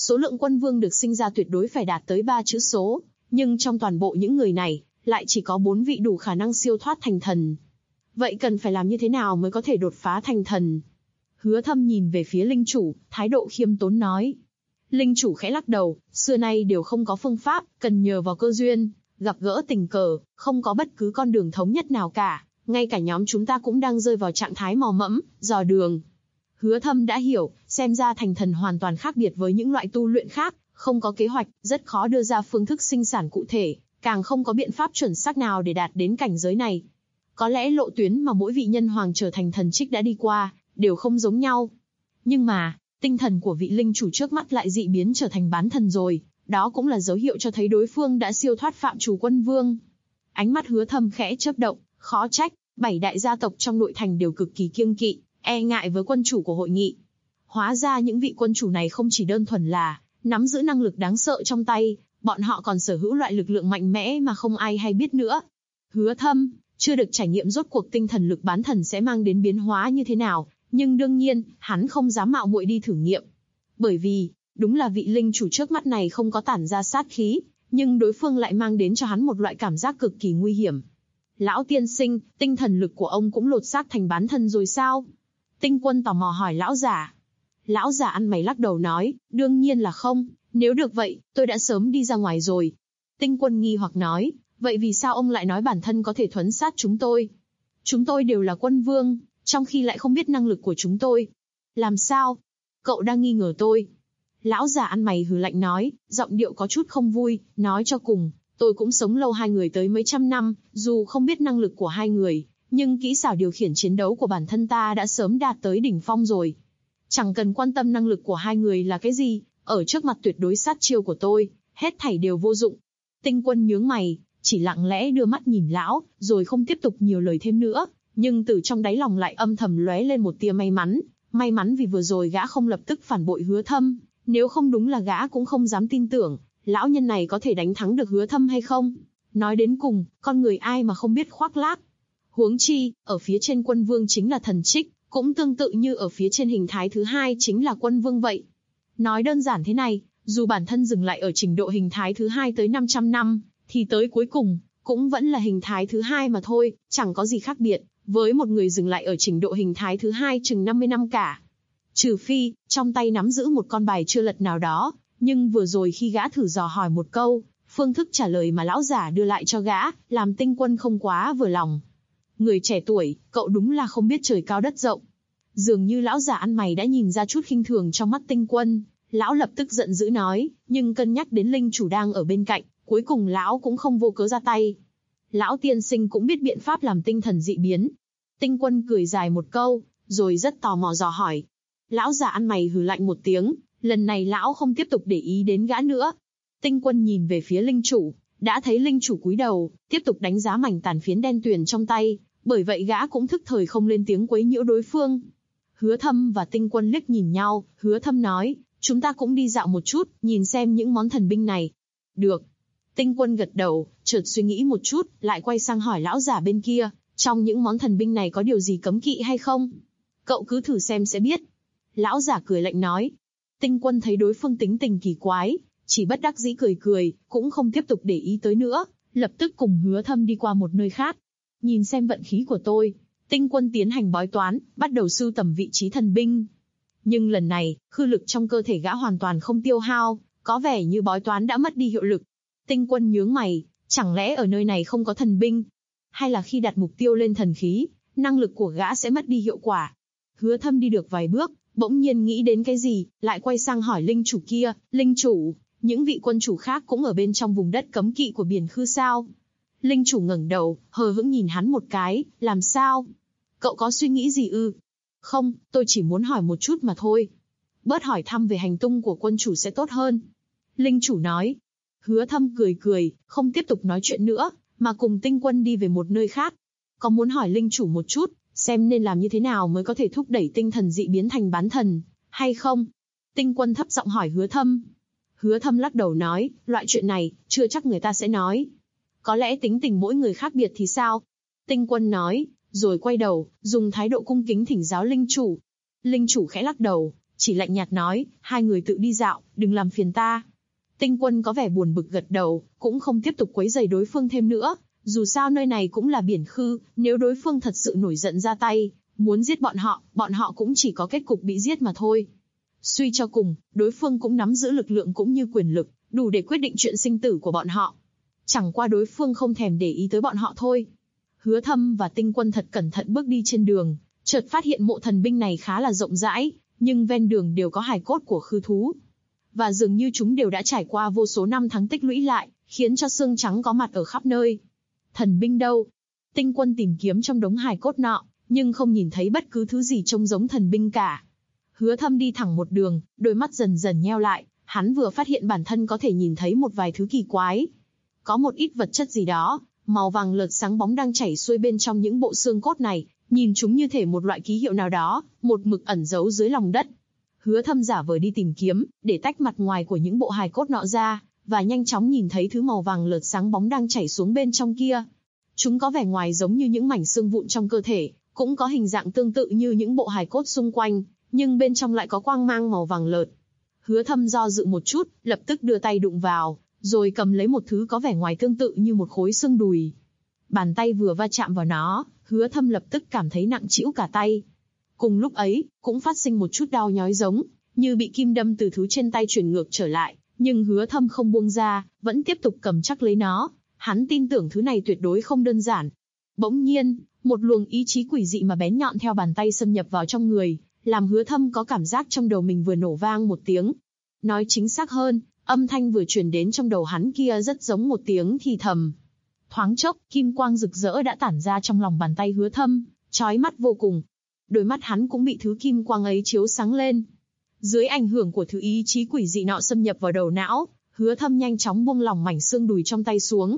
Số lượng quân vương được sinh ra tuyệt đối phải đạt tới 3 chữ số, nhưng trong toàn bộ những người này, lại chỉ có 4 vị đủ khả năng siêu thoát thành thần. Vậy cần phải làm như thế nào mới có thể đột phá thành thần? Hứa Thâm nhìn về phía linh chủ, thái độ khiêm tốn nói. Linh chủ khẽ lắc đầu, xưa nay đều không có phương pháp, cần nhờ vào cơ duyên, gặp gỡ tình cờ, không có bất cứ con đường thống nhất nào cả. Ngay cả nhóm chúng ta cũng đang rơi vào trạng thái mò mẫm, dò đường. Hứa Thâm đã hiểu, xem ra thành thần hoàn toàn khác biệt với những loại tu luyện khác, không có kế hoạch, rất khó đưa ra phương thức sinh sản cụ thể, càng không có biện pháp chuẩn xác nào để đạt đến cảnh giới này. Có lẽ lộ tuyến mà mỗi vị nhân hoàng trở thành thần trích đã đi qua, đều không giống nhau. Nhưng mà, tinh thần của vị linh chủ trước mắt lại dị biến trở thành bán thần rồi, đó cũng là dấu hiệu cho thấy đối phương đã siêu thoát phạm trù quân vương. Ánh mắt Hứa Thâm khẽ chớp động, khó trách, 7 đại gia tộc trong nội thành đều cực kỳ kiêng kỵ, e ngại với quân chủ của hội nghị. Hóa ra những vị quân chủ này không chỉ đơn thuần là nắm giữ năng lực đáng sợ trong tay, bọn họ còn sở hữu loại lực lượng mạnh mẽ mà không ai hay biết nữa. Hứa Thâm chưa được trải nghiệm rốt cuộc tinh thần lực bán thần sẽ mang đến biến hóa như thế nào, nhưng đương nhiên, hắn không dám mạo muội đi thử nghiệm. Bởi vì, đúng là vị linh chủ trước mắt này không có tản ra sát khí, nhưng đối phương lại mang đến cho hắn một loại cảm giác cực kỳ nguy hiểm. Lão tiên sinh, tinh thần lực của ông cũng lột xác thành bán thần rồi sao? Tinh Quân tò mò hỏi lão giả. Lão giả ăn mày lắc đầu nói, đương nhiên là không, nếu được vậy, tôi đã sớm đi ra ngoài rồi. Tinh Quân nghi hoặc nói, vậy vì sao ông lại nói bản thân có thể thuấn sát chúng tôi? Chúng tôi đều là quân vương, trong khi lại không biết năng lực của chúng tôi. Làm sao? Cậu đang nghi ngờ tôi. Lão già ăn mày hừ lạnh nói, giọng điệu có chút không vui, nói cho cùng, tôi cũng sống lâu hai người tới mấy trăm năm, dù không biết năng lực của hai người, nhưng kỹ xảo điều khiển chiến đấu của bản thân ta đã sớm đạt tới đỉnh phong rồi. Chẳng cần quan tâm năng lực của hai người là cái gì, ở trước mặt tuyệt đối sát chiêu của tôi, hết thảy đều vô dụng. Tinh Quân nhướng mày, chỉ lặng lẽ đưa mắt nhìn lão, rồi không tiếp tục nhiều lời thêm nữa, nhưng từ trong đáy lòng lại âm thầm lóe lên một tia may mắn vì vừa rồi gã không lập tức phản bội Hứa Thâm, nếu không đúng là gã cũng không dám tin tưởng, lão nhân này có thể đánh thắng được Hứa Thâm hay không. Nói đến cùng, con người ai mà không biết khoác lác. Huống chi, ở phía trên quân vương chính là thần trích, cũng tương tự như ở phía trên hình thái thứ hai chính là quân vương vậy. Nói đơn giản thế này, dù bản thân dừng lại ở trình độ hình thái thứ hai tới 500 năm, thì tới cuối cùng, cũng vẫn là hình thái thứ hai mà thôi, chẳng có gì khác biệt với một người dừng lại ở trình độ hình thái thứ hai chừng 50 năm cả. Trừ phi, trong tay nắm giữ một con bài chưa lật nào đó, nhưng vừa rồi khi gã thử dò hỏi một câu, phương thức trả lời mà lão giả đưa lại cho gã, làm Tinh Quân không quá vừa lòng. Người trẻ tuổi, cậu đúng là không biết trời cao đất rộng. Dường như lão giả ăn mày đã nhìn ra chút khinh thường trong mắt Tinh Quân, lão lập tức giận dữ nói, nhưng cân nhắc đến linh chủ đang ở bên cạnh, cuối cùng lão cũng không vô cớ ra tay. Lão tiên sinh cũng biết biện pháp làm tinh thần dị biến. Tinh Quân cười dài một câu, rồi rất tò mò dò hỏi. Lão già ăn mày hừ lạnh một tiếng, lần này lão không tiếp tục để ý đến gã nữa. Tinh Quân nhìn về phía linh chủ, đã thấy linh chủ cúi đầu, tiếp tục đánh giá mảnh tàn phiến đen tuyền trong tay, bởi vậy gã cũng thức thời không lên tiếng quấy nhiễu đối phương. Hứa Thâm và Tinh Quân liếc nhìn nhau, Hứa Thâm nói, chúng ta cũng đi dạo một chút, nhìn xem những món thần binh này. Được. Tinh Quân gật đầu, chợt suy nghĩ một chút, lại quay sang hỏi lão giả bên kia, trong những món thần binh này có điều gì cấm kỵ hay không? Cậu cứ thử xem sẽ biết. Lão giả cười lạnh nói. Tinh Quân thấy đối phương tính tình kỳ quái, chỉ bất đắc dĩ cười cười, cũng không tiếp tục để ý tới nữa, lập tức cùng Hứa Thâm đi qua một nơi khác. Nhìn xem vận khí của tôi, Tinh Quân tiến hành bói toán, bắt đầu sưu tầm vị trí thần binh. Nhưng lần này, khư lực trong cơ thể gã hoàn toàn không tiêu hao, có vẻ như bói toán đã mất đi hiệu lực. Tinh Quân nhướng mày, chẳng lẽ ở nơi này không có thần binh? Hay là khi đặt mục tiêu lên thần khí, năng lực của gã sẽ mất đi hiệu quả? Hứa Thâm đi được vài bước, bỗng nhiên nghĩ đến cái gì, lại quay sang hỏi linh chủ kia, linh chủ, những vị quân chủ khác cũng ở bên trong vùng đất cấm kỵ của biển Khư sao? Linh chủ ngẩng đầu, hờ hững nhìn hắn một cái, làm sao? Cậu có suy nghĩ gì ư? Không, tôi chỉ muốn hỏi một chút mà thôi. Bớt hỏi thăm về hành tung của quân chủ sẽ tốt hơn. Linh chủ nói. Hứa Thâm cười cười, không tiếp tục nói chuyện nữa, mà cùng Tinh Quân đi về một nơi khác. Có muốn hỏi linh chủ một chút, xem nên làm như thế nào mới có thể thúc đẩy tinh thần dị biến thành bán thần, hay không? Tinh Quân thấp giọng hỏi Hứa Thâm. Hứa Thâm lắc đầu nói, loại chuyện này, chưa chắc người ta sẽ nói. Có lẽ tính tình mỗi người khác biệt thì sao? Tinh Quân nói, rồi quay đầu, dùng thái độ cung kính thỉnh giáo linh chủ. Linh chủ khẽ lắc đầu, chỉ lạnh nhạt nói, hai người tự đi dạo, đừng làm phiền ta. Tinh Quân có vẻ buồn bực gật đầu, cũng không tiếp tục quấy rầy đối phương thêm nữa, dù sao nơi này cũng là biển khư, nếu đối phương thật sự nổi giận ra tay, muốn giết bọn họ cũng chỉ có kết cục bị giết mà thôi. Suy cho cùng, đối phương cũng nắm giữ lực lượng cũng như quyền lực, đủ để quyết định chuyện sinh tử của bọn họ. Chẳng qua đối phương không thèm để ý tới bọn họ thôi. Hứa Thâm và Tinh Quân thật cẩn thận bước đi trên đường, chợt phát hiện mộ thần binh này khá là rộng rãi, nhưng ven đường đều có hài cốt của khư thú. Và dường như chúng đều đã trải qua vô số năm tháng tích lũy lại, khiến cho xương trắng có mặt ở khắp nơi. Thần binh đâu? Tinh Quân tìm kiếm trong đống hài cốt nọ, nhưng không nhìn thấy bất cứ thứ gì trông giống thần binh cả. Hứa Thâm đi thẳng một đường, đôi mắt dần dần nheo lại, hắn vừa phát hiện bản thân có thể nhìn thấy một vài thứ kỳ quái. Có một ít vật chất gì đó, màu vàng lợt sáng bóng đang chảy xuôi bên trong những bộ xương cốt này, nhìn chúng như thể một loại ký hiệu nào đó, một mực ẩn giấu dưới lòng đất. Hứa Thâm giả vờ đi tìm kiếm, để tách mặt ngoài của những bộ hài cốt nọ ra, và nhanh chóng nhìn thấy thứ màu vàng lợt sáng bóng đang chảy xuống bên trong kia. Chúng có vẻ ngoài giống như những mảnh xương vụn trong cơ thể, cũng có hình dạng tương tự như những bộ hài cốt xung quanh, nhưng bên trong lại có quang mang màu vàng lợt. Hứa Thâm do dự một chút, lập tức đưa tay đụng vào, rồi cầm lấy một thứ có vẻ ngoài tương tự như một khối xương đùi. Bàn tay vừa va chạm vào nó, Hứa Thâm lập tức cảm thấy nặng trĩu cả tay. Cùng lúc ấy, cũng phát sinh một chút đau nhói giống như bị kim đâm từ thứ trên tay chuyển ngược trở lại, nhưng Hứa Thâm không buông ra, vẫn tiếp tục cầm chắc lấy nó. Hắn tin tưởng thứ này tuyệt đối không đơn giản. Bỗng nhiên, một luồng ý chí quỷ dị mà bén nhọn theo bàn tay xâm nhập vào trong người, làm Hứa Thâm có cảm giác trong đầu mình vừa nổ vang một tiếng. Nói chính xác hơn, âm thanh vừa truyền đến trong đầu hắn kia rất giống một tiếng thì thầm. Thoáng chốc, kim quang rực rỡ đã tản ra trong lòng bàn tay Hứa Thâm, chói mắt vô cùng. Đôi mắt hắn cũng bị thứ kim quang ấy chiếu sáng lên. Dưới ảnh hưởng của thứ ý chí quỷ dị nọ xâm nhập vào đầu não, Hứa Thâm nhanh chóng buông lỏng mảnh xương đùi trong tay xuống.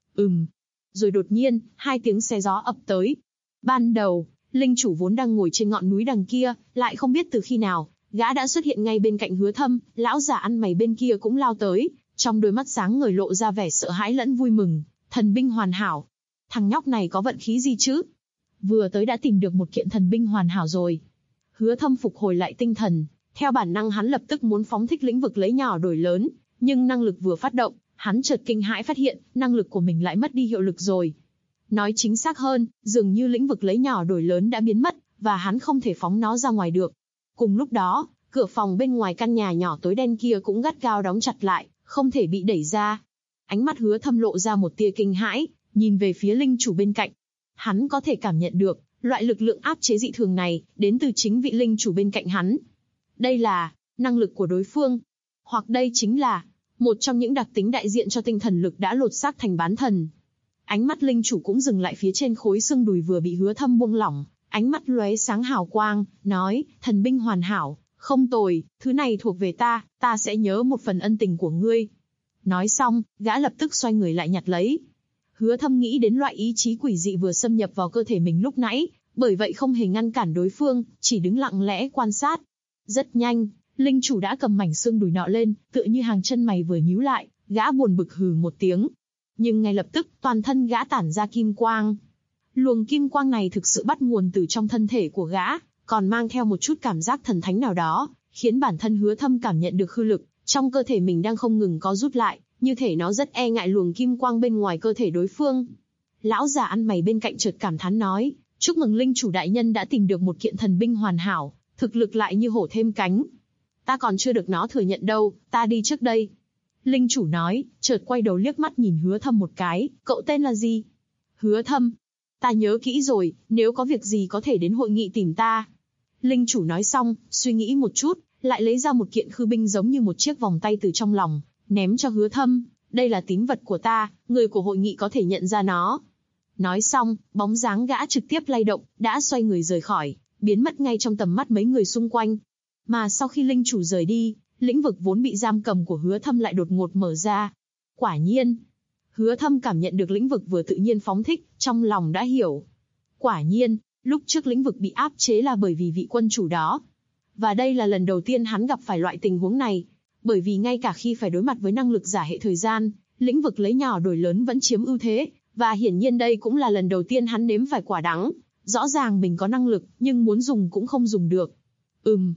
Rồi đột nhiên, hai tiếng xé gió ập tới. Ban đầu, linh chủ vốn đang ngồi trên ngọn núi đằng kia, lại không biết từ khi nào, gã đã xuất hiện ngay bên cạnh Hứa Thâm. Lão giả ăn mày bên kia cũng lao tới, trong đôi mắt sáng ngời lộ ra vẻ sợ hãi lẫn vui mừng. Thần binh hoàn hảo. Thằng nhóc này có vận khí gì chứ? Vừa tới đã tìm được một kiện thần binh hoàn hảo rồi. Hứa Thâm phục hồi lại tinh thần, theo bản năng hắn lập tức muốn phóng thích lĩnh vực lấy nhỏ đổi lớn, nhưng năng lực vừa phát động, hắn chợt kinh hãi phát hiện, năng lực của mình lại mất đi hiệu lực rồi. Nói chính xác hơn, dường như lĩnh vực lấy nhỏ đổi lớn đã biến mất, và hắn không thể phóng nó ra ngoài được. Cùng lúc đó, cửa phòng bên ngoài căn nhà nhỏ tối đen kia cũng gắt gao đóng chặt lại, không thể bị đẩy ra. Ánh mắt Hứa Thâm lộ ra một tia kinh hãi, nhìn về phía linh chủ bên cạnh. Hắn có thể cảm nhận được, loại lực lượng áp chế dị thường này, đến từ chính vị linh chủ bên cạnh hắn. Đây là năng lực của đối phương, hoặc đây chính là một trong những đặc tính đại diện cho tinh thần lực đã lột xác thành bán thần. Ánh mắt linh chủ cũng dừng lại phía trên khối xương đùi vừa bị Hứa Thâm buông lỏng, ánh mắt lóe sáng hào quang, nói, thần binh hoàn hảo, không tồi, thứ này thuộc về ta, ta sẽ nhớ một phần ân tình của ngươi. Nói xong, gã lập tức xoay người lại nhặt lấy. Hứa Thâm nghĩ đến loại ý chí quỷ dị vừa xâm nhập vào cơ thể mình lúc nãy, bởi vậy không hề ngăn cản đối phương, chỉ đứng lặng lẽ quan sát. Rất nhanh, linh chủ đã cầm mảnh xương đùi nọ lên, tựa như hàng chân mày vừa nhíu lại, gã buồn bực hừ một tiếng. Nhưng ngay lập tức, toàn thân gã tản ra kim quang. Luồng kim quang này thực sự bắt nguồn từ trong thân thể của gã, còn mang theo một chút cảm giác thần thánh nào đó, khiến bản thân Hứa Thâm cảm nhận được hư lực trong cơ thể mình đang không ngừng co rút lại, như thể nó rất e ngại luồng kim quang bên ngoài cơ thể đối phương. Lão già ăn mày bên cạnh chợt cảm thán nói, chúc mừng linh chủ đại nhân đã tìm được một kiện thần binh hoàn hảo, thực lực lại như hổ thêm cánh. Ta còn chưa được nó thừa nhận đâu, ta đi trước đây. Linh chủ nói, chợt quay đầu liếc mắt nhìn Hứa Thâm một cái, cậu tên là gì? Hứa Thâm. Ta nhớ kỹ rồi, nếu có việc gì có thể đến hội nghị tìm ta. Linh chủ nói xong, suy nghĩ một chút, lại lấy ra một kiện khư binh giống như một chiếc vòng tay từ trong lòng, ném cho Hứa Thâm. Đây là tín vật của ta, người của hội nghị có thể nhận ra nó. Nói xong, bóng dáng gã trực tiếp lay động, đã xoay người rời khỏi, biến mất ngay trong tầm mắt mấy người xung quanh. Mà sau khi linh chủ rời đi, lĩnh vực vốn bị giam cầm của Hứa Thâm lại đột ngột mở ra. Quả nhiên, Hứa Thâm cảm nhận được lĩnh vực vừa tự nhiên phóng thích, trong lòng đã hiểu. Quả nhiên, lúc trước lĩnh vực bị áp chế là bởi vì vị quân chủ đó. Và đây là lần đầu tiên hắn gặp phải loại tình huống này. Bởi vì ngay cả khi phải đối mặt với năng lực giả hệ thời gian, lĩnh vực lấy nhỏ đổi lớn vẫn chiếm ưu thế, và hiển nhiên đây cũng là lần đầu tiên hắn nếm phải quả đắng. Rõ ràng mình có năng lực, nhưng muốn dùng cũng không dùng được.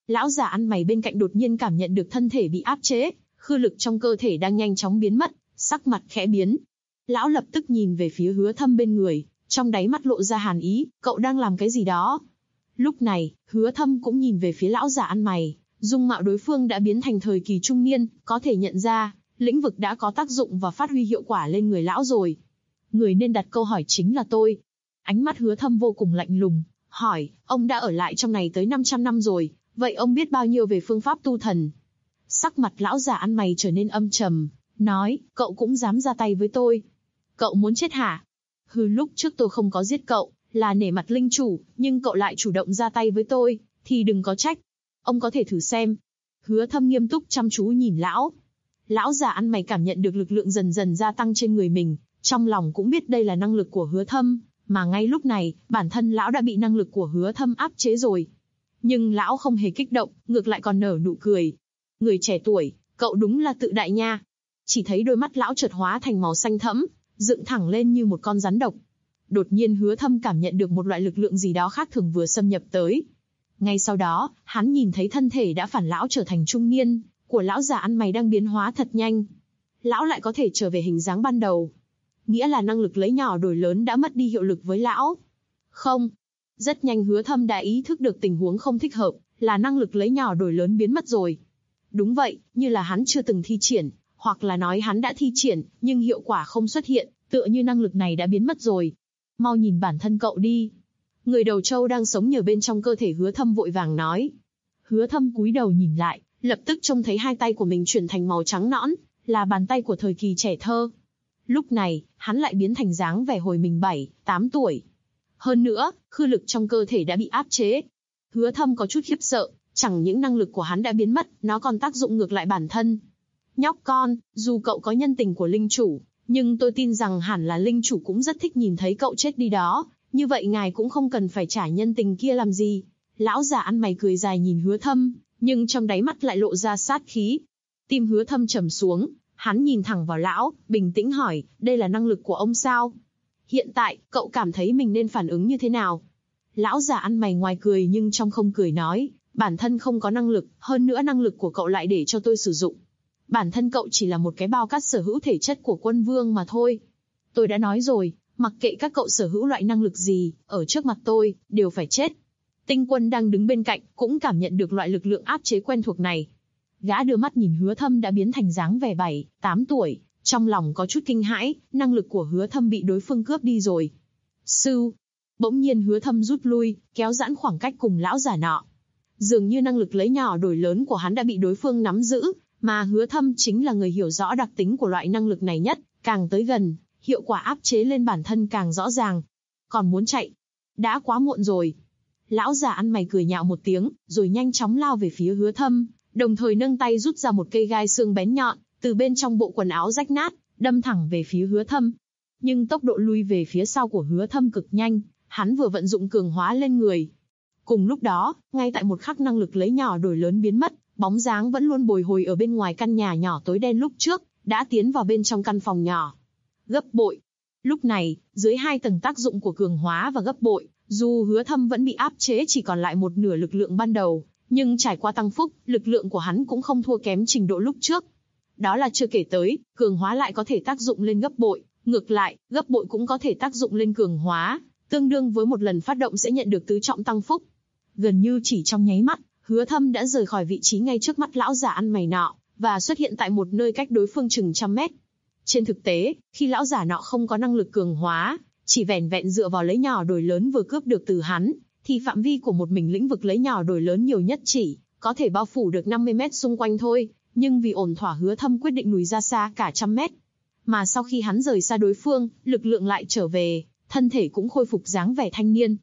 Lão già ăn mày bên cạnh đột nhiên cảm nhận được thân thể bị áp chế, khư lực trong cơ thể đang nhanh chóng biến mất, sắc mặt khẽ biến. Lão lập tức nhìn về phía Hứa Thâm bên người, trong đáy mắt lộ ra hàn ý, cậu đang làm cái gì đó? Lúc này, Hứa Thâm cũng nhìn về phía lão già ăn mày, dung mạo đối phương đã biến thành thời kỳ trung niên, có thể nhận ra, lĩnh vực đã có tác dụng và phát huy hiệu quả lên người lão rồi. Người nên đặt câu hỏi chính là tôi. Ánh mắt Hứa Thâm vô cùng lạnh lùng, hỏi, ông đã ở lại trong này tới 500 năm rồi, vậy ông biết bao nhiêu về phương pháp tu thần? Sắc mặt lão già ăn mày trở nên âm trầm, nói, cậu cũng dám ra tay với tôi? Cậu muốn chết hả? Lúc trước tôi không có giết cậu, là nể mặt linh chủ, nhưng cậu lại chủ động ra tay với tôi, thì đừng có trách. Ông có thể thử xem. Hứa Thâm nghiêm túc chăm chú nhìn lão. Lão già ăn mày cảm nhận được lực lượng dần dần gia tăng trên người mình, trong lòng cũng biết đây là năng lực của Hứa Thâm, mà ngay lúc này, bản thân lão đã bị năng lực của Hứa Thâm áp chế rồi. Nhưng lão không hề kích động, ngược lại còn nở nụ cười. Người trẻ tuổi, cậu đúng là tự đại nha. Chỉ thấy đôi mắt lão chợt hóa thành màu xanh thẫm, dựng thẳng lên như một con rắn độc. Đột nhiên Hứa Thâm cảm nhận được một loại lực lượng gì đó khác thường vừa xâm nhập tới. Ngay sau đó, hắn nhìn thấy thân thể đã phản lão trở thành trung niên, của lão già ăn mày đang biến hóa thật nhanh. Lão lại có thể trở về hình dáng ban đầu. Nghĩa là năng lực lấy nhỏ đổi lớn đã mất đi hiệu lực với lão. Không. Rất nhanh Hứa Thâm đã ý thức được tình huống không thích hợp, là năng lực lấy nhỏ đổi lớn biến mất rồi. Đúng vậy, như là hắn chưa từng thi triển, hoặc là nói hắn đã thi triển, nhưng hiệu quả không xuất hiện, tựa như năng lực này đã biến mất rồi. Mau nhìn bản thân cậu đi. Người đầu trâu đang sống nhờ bên trong cơ thể Hứa Thâm vội vàng nói. Hứa Thâm cúi đầu nhìn lại, lập tức trông thấy hai tay của mình chuyển thành màu trắng nõn, là bàn tay của thời kỳ trẻ thơ. Lúc này, hắn lại biến thành dáng vẻ hồi mình 7, 8 tuổi. Hơn nữa, khư lực trong cơ thể đã bị áp chế. Hứa Thâm có chút khiếp sợ, chẳng những năng lực của hắn đã biến mất, nó còn tác dụng ngược lại bản thân. Nhóc con, dù cậu có nhân tình của linh chủ, nhưng tôi tin rằng hẳn là linh chủ cũng rất thích nhìn thấy cậu chết đi đó, như vậy ngài cũng không cần phải trả nhân tình kia làm gì. Lão già ăn mày cười dài nhìn Hứa Thâm, nhưng trong đáy mắt lại lộ ra sát khí. Tim Hứa Thâm trầm xuống, hắn nhìn thẳng vào lão, bình tĩnh hỏi, đây là năng lực của ông sao? Hiện tại, cậu cảm thấy mình nên phản ứng như thế nào? Lão già ăn mày ngoài cười nhưng trong không cười nói, bản thân không có năng lực, hơn nữa năng lực của cậu lại để cho tôi sử dụng. Bản thân cậu chỉ là một cái bao cát sở hữu thể chất của quân vương mà thôi. Tôi đã nói rồi, mặc kệ các cậu sở hữu loại năng lực gì, ở trước mặt tôi, đều phải chết. Tinh Quân đang đứng bên cạnh, cũng cảm nhận được loại lực lượng áp chế quen thuộc này. Gã đưa mắt nhìn Hứa Thâm đã biến thành dáng vẻ 7, 8 tuổi, trong lòng có chút kinh hãi, năng lực của Hứa Thâm bị đối phương cướp đi rồi. Sư! Bỗng nhiên Hứa Thâm rút lui, kéo giãn khoảng cách cùng lão già nọ. Dường như năng lực lấy nhỏ đổi lớn của hắn đã bị đối phương nắm giữ, mà Hứa Thâm chính là người hiểu rõ đặc tính của loại năng lực này nhất, càng tới gần, hiệu quả áp chế lên bản thân càng rõ ràng. Còn muốn chạy? Đã quá muộn rồi. Lão già ăn mày cười nhạo một tiếng, rồi nhanh chóng lao về phía Hứa Thâm, đồng thời nâng tay rút ra một cây gai xương bén nhọn, từ bên trong bộ quần áo rách nát, đâm thẳng về phía Hứa Thâm. Nhưng tốc độ lui về phía sau của Hứa Thâm cực nhanh, hắn vừa vận dụng cường hóa lên người. Cùng lúc đó, ngay tại một khắc năng lực lấy nhỏ đổi lớn biến mất, bóng dáng vẫn luôn bồi hồi ở bên ngoài căn nhà nhỏ tối đen lúc trước, đã tiến vào bên trong căn phòng nhỏ. Gấp bội. Lúc này, dưới hai tầng tác dụng của cường hóa và gấp bội, dù Hứa Thâm vẫn bị áp chế chỉ còn lại một nửa lực lượng ban đầu, nhưng trải qua tăng phúc, lực lượng của hắn cũng không thua kém trình độ lúc trước. Đó là chưa kể tới, cường hóa lại có thể tác dụng lên gấp bội, ngược lại, gấp bội cũng có thể tác dụng lên cường hóa, tương đương với một lần phát động sẽ nhận được tứ trọng tăng phúc. Gần như chỉ trong nháy mắt, Hứa Thâm đã rời khỏi vị trí ngay trước mắt lão già ăn mày nọ, và xuất hiện tại một nơi cách đối phương chừng 100 mét. Trên thực tế, khi lão già nọ không có năng lực cường hóa, chỉ vẻn vẹn dựa vào lấy nhỏ đổi lớn vừa cướp được từ hắn, thì phạm vi của một mình lĩnh vực lấy nhỏ đổi lớn nhiều nhất chỉ có thể bao phủ được 50 mét xung quanh thôi, nhưng vì ổn thỏa Hứa Thâm quyết định lùi ra xa cả 100 mét. Mà sau khi hắn rời xa đối phương, lực lượng lại trở về, thân thể cũng khôi phục dáng vẻ thanh niên.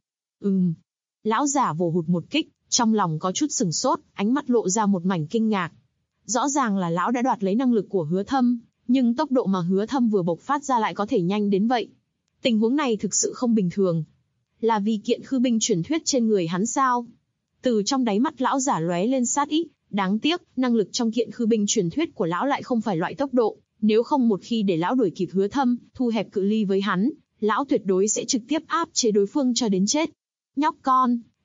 Lão giả vồ hụt một kích, trong lòng có chút sừng sốt, ánh mắt lộ ra một mảnh kinh ngạc. Rõ ràng là lão đã đoạt lấy năng lực của Hứa Thâm, nhưng tốc độ mà Hứa Thâm vừa bộc phát ra lại có thể nhanh đến vậy. Tình huống này thực sự không bình thường. Là vì kiện khư binh truyền thuyết trên người hắn sao? Từ trong đáy mắt lão giả lóe lên sát ý, đáng tiếc, năng lực trong kiện khư binh truyền thuyết của lão lại không phải loại tốc độ, nếu không một khi để lão đuổi kịp Hứa Thâm, thu hẹp cự ly với hắn, lão tuyệt đối sẽ trực tiếp áp chế đối phương cho đến chết. Nhóc con,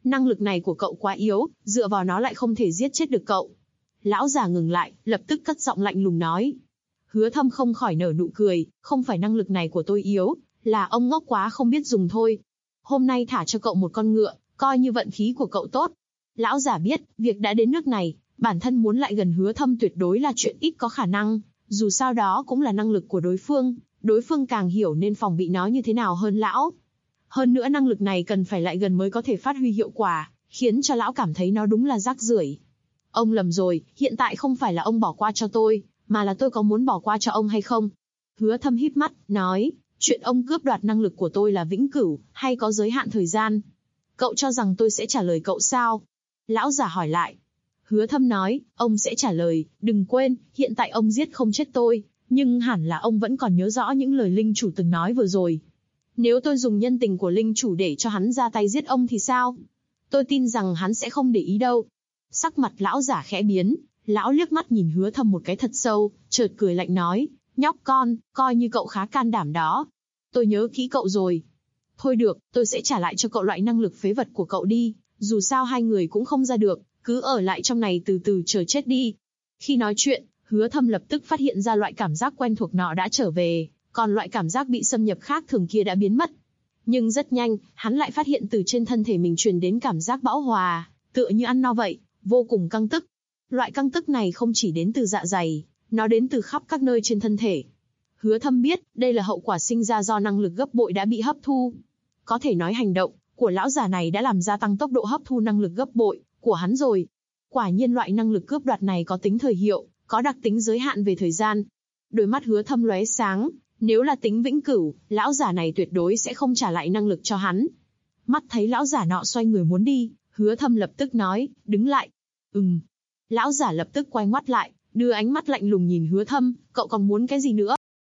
Năng lực này của cậu quá yếu, dựa vào nó lại không thể giết chết được cậu. Lão già ngừng lại, lập tức cất giọng lạnh lùng nói. Hứa Thâm không khỏi nở nụ cười, không phải năng lực này của tôi yếu, là ông ngốc quá không biết dùng thôi. Hôm nay thả cho cậu một con ngựa, coi như vận khí của cậu tốt. Lão già biết, việc đã đến nước này, bản thân muốn lại gần Hứa Thâm tuyệt đối là chuyện ít có khả năng, dù sao đó cũng là năng lực của đối phương càng hiểu nên phòng bị nó như thế nào hơn lão. Hơn nữa năng lực này cần phải lại gần mới có thể phát huy hiệu quả, khiến cho lão cảm thấy nó đúng là rác rưởi. Ông lầm rồi, hiện tại không phải là ông bỏ qua cho tôi, mà là tôi có muốn bỏ qua cho ông hay không? Hứa Thâm híp mắt, nói, chuyện ông cướp đoạt năng lực của tôi là vĩnh cửu, hay có giới hạn thời gian? Cậu cho rằng tôi sẽ trả lời cậu sao? Lão già hỏi lại. Hứa Thâm nói, ông sẽ trả lời, đừng quên, hiện tại ông giết không chết tôi, nhưng hẳn là ông vẫn còn nhớ rõ những lời linh chủ từng nói vừa rồi. Nếu tôi dùng nhân tình của linh chủ để cho hắn ra tay giết ông thì sao? Tôi tin rằng hắn sẽ không để ý đâu. Sắc mặt lão giả khẽ biến, lão liếc mắt nhìn Hứa Thâm một cái thật sâu, chợt cười lạnh nói, nhóc con, coi như cậu khá can đảm đó. Tôi nhớ kỹ cậu rồi. Thôi được, tôi sẽ trả lại cho cậu loại năng lực phế vật của cậu đi, dù sao hai người cũng không ra được, cứ ở lại trong này từ từ chờ chết đi. Khi nói chuyện, Hứa Thâm lập tức phát hiện ra loại cảm giác quen thuộc nọ đã trở về, còn loại cảm giác bị xâm nhập khác thường kia đã biến mất. Nhưng rất nhanh, hắn lại phát hiện từ trên thân thể mình truyền đến cảm giác bão hòa, tựa như ăn no vậy, vô cùng căng tức. Loại căng tức này không chỉ đến từ dạ dày, nó đến từ khắp các nơi trên thân thể. Hứa Thâm biết, đây là hậu quả sinh ra do năng lực gấp bội đã bị hấp thu. Có thể nói hành động của lão già này đã làm gia tăng tốc độ hấp thu năng lực gấp bội của hắn rồi. Quả nhiên loại năng lực cướp đoạt này có tính thời hiệu, có đặc tính giới hạn về thời gian. Đôi mắt Hứa Thâm lóe sáng, nếu là tính vĩnh cửu, lão già này tuyệt đối sẽ không trả lại năng lực cho hắn. Mắt thấy lão già nọ xoay người muốn đi, Hứa Thâm lập tức nói, đứng lại. Lão giả lập tức quay ngoắt lại, đưa ánh mắt lạnh lùng nhìn Hứa Thâm, cậu còn muốn cái gì nữa?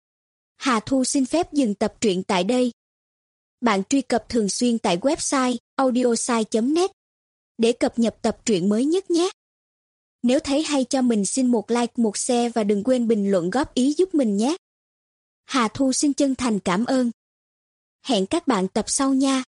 Hà Thu xin phép dừng tập truyện tại đây. Bạn truy cập thường xuyên tại website audiosai.net để cập nhật tập truyện mới nhất nhé. Nếu thấy hay cho mình xin một like, một share và đừng quên bình luận góp ý giúp mình nhé. Hà Thu xin chân thành cảm ơn. Hẹn các bạn tập sau nha.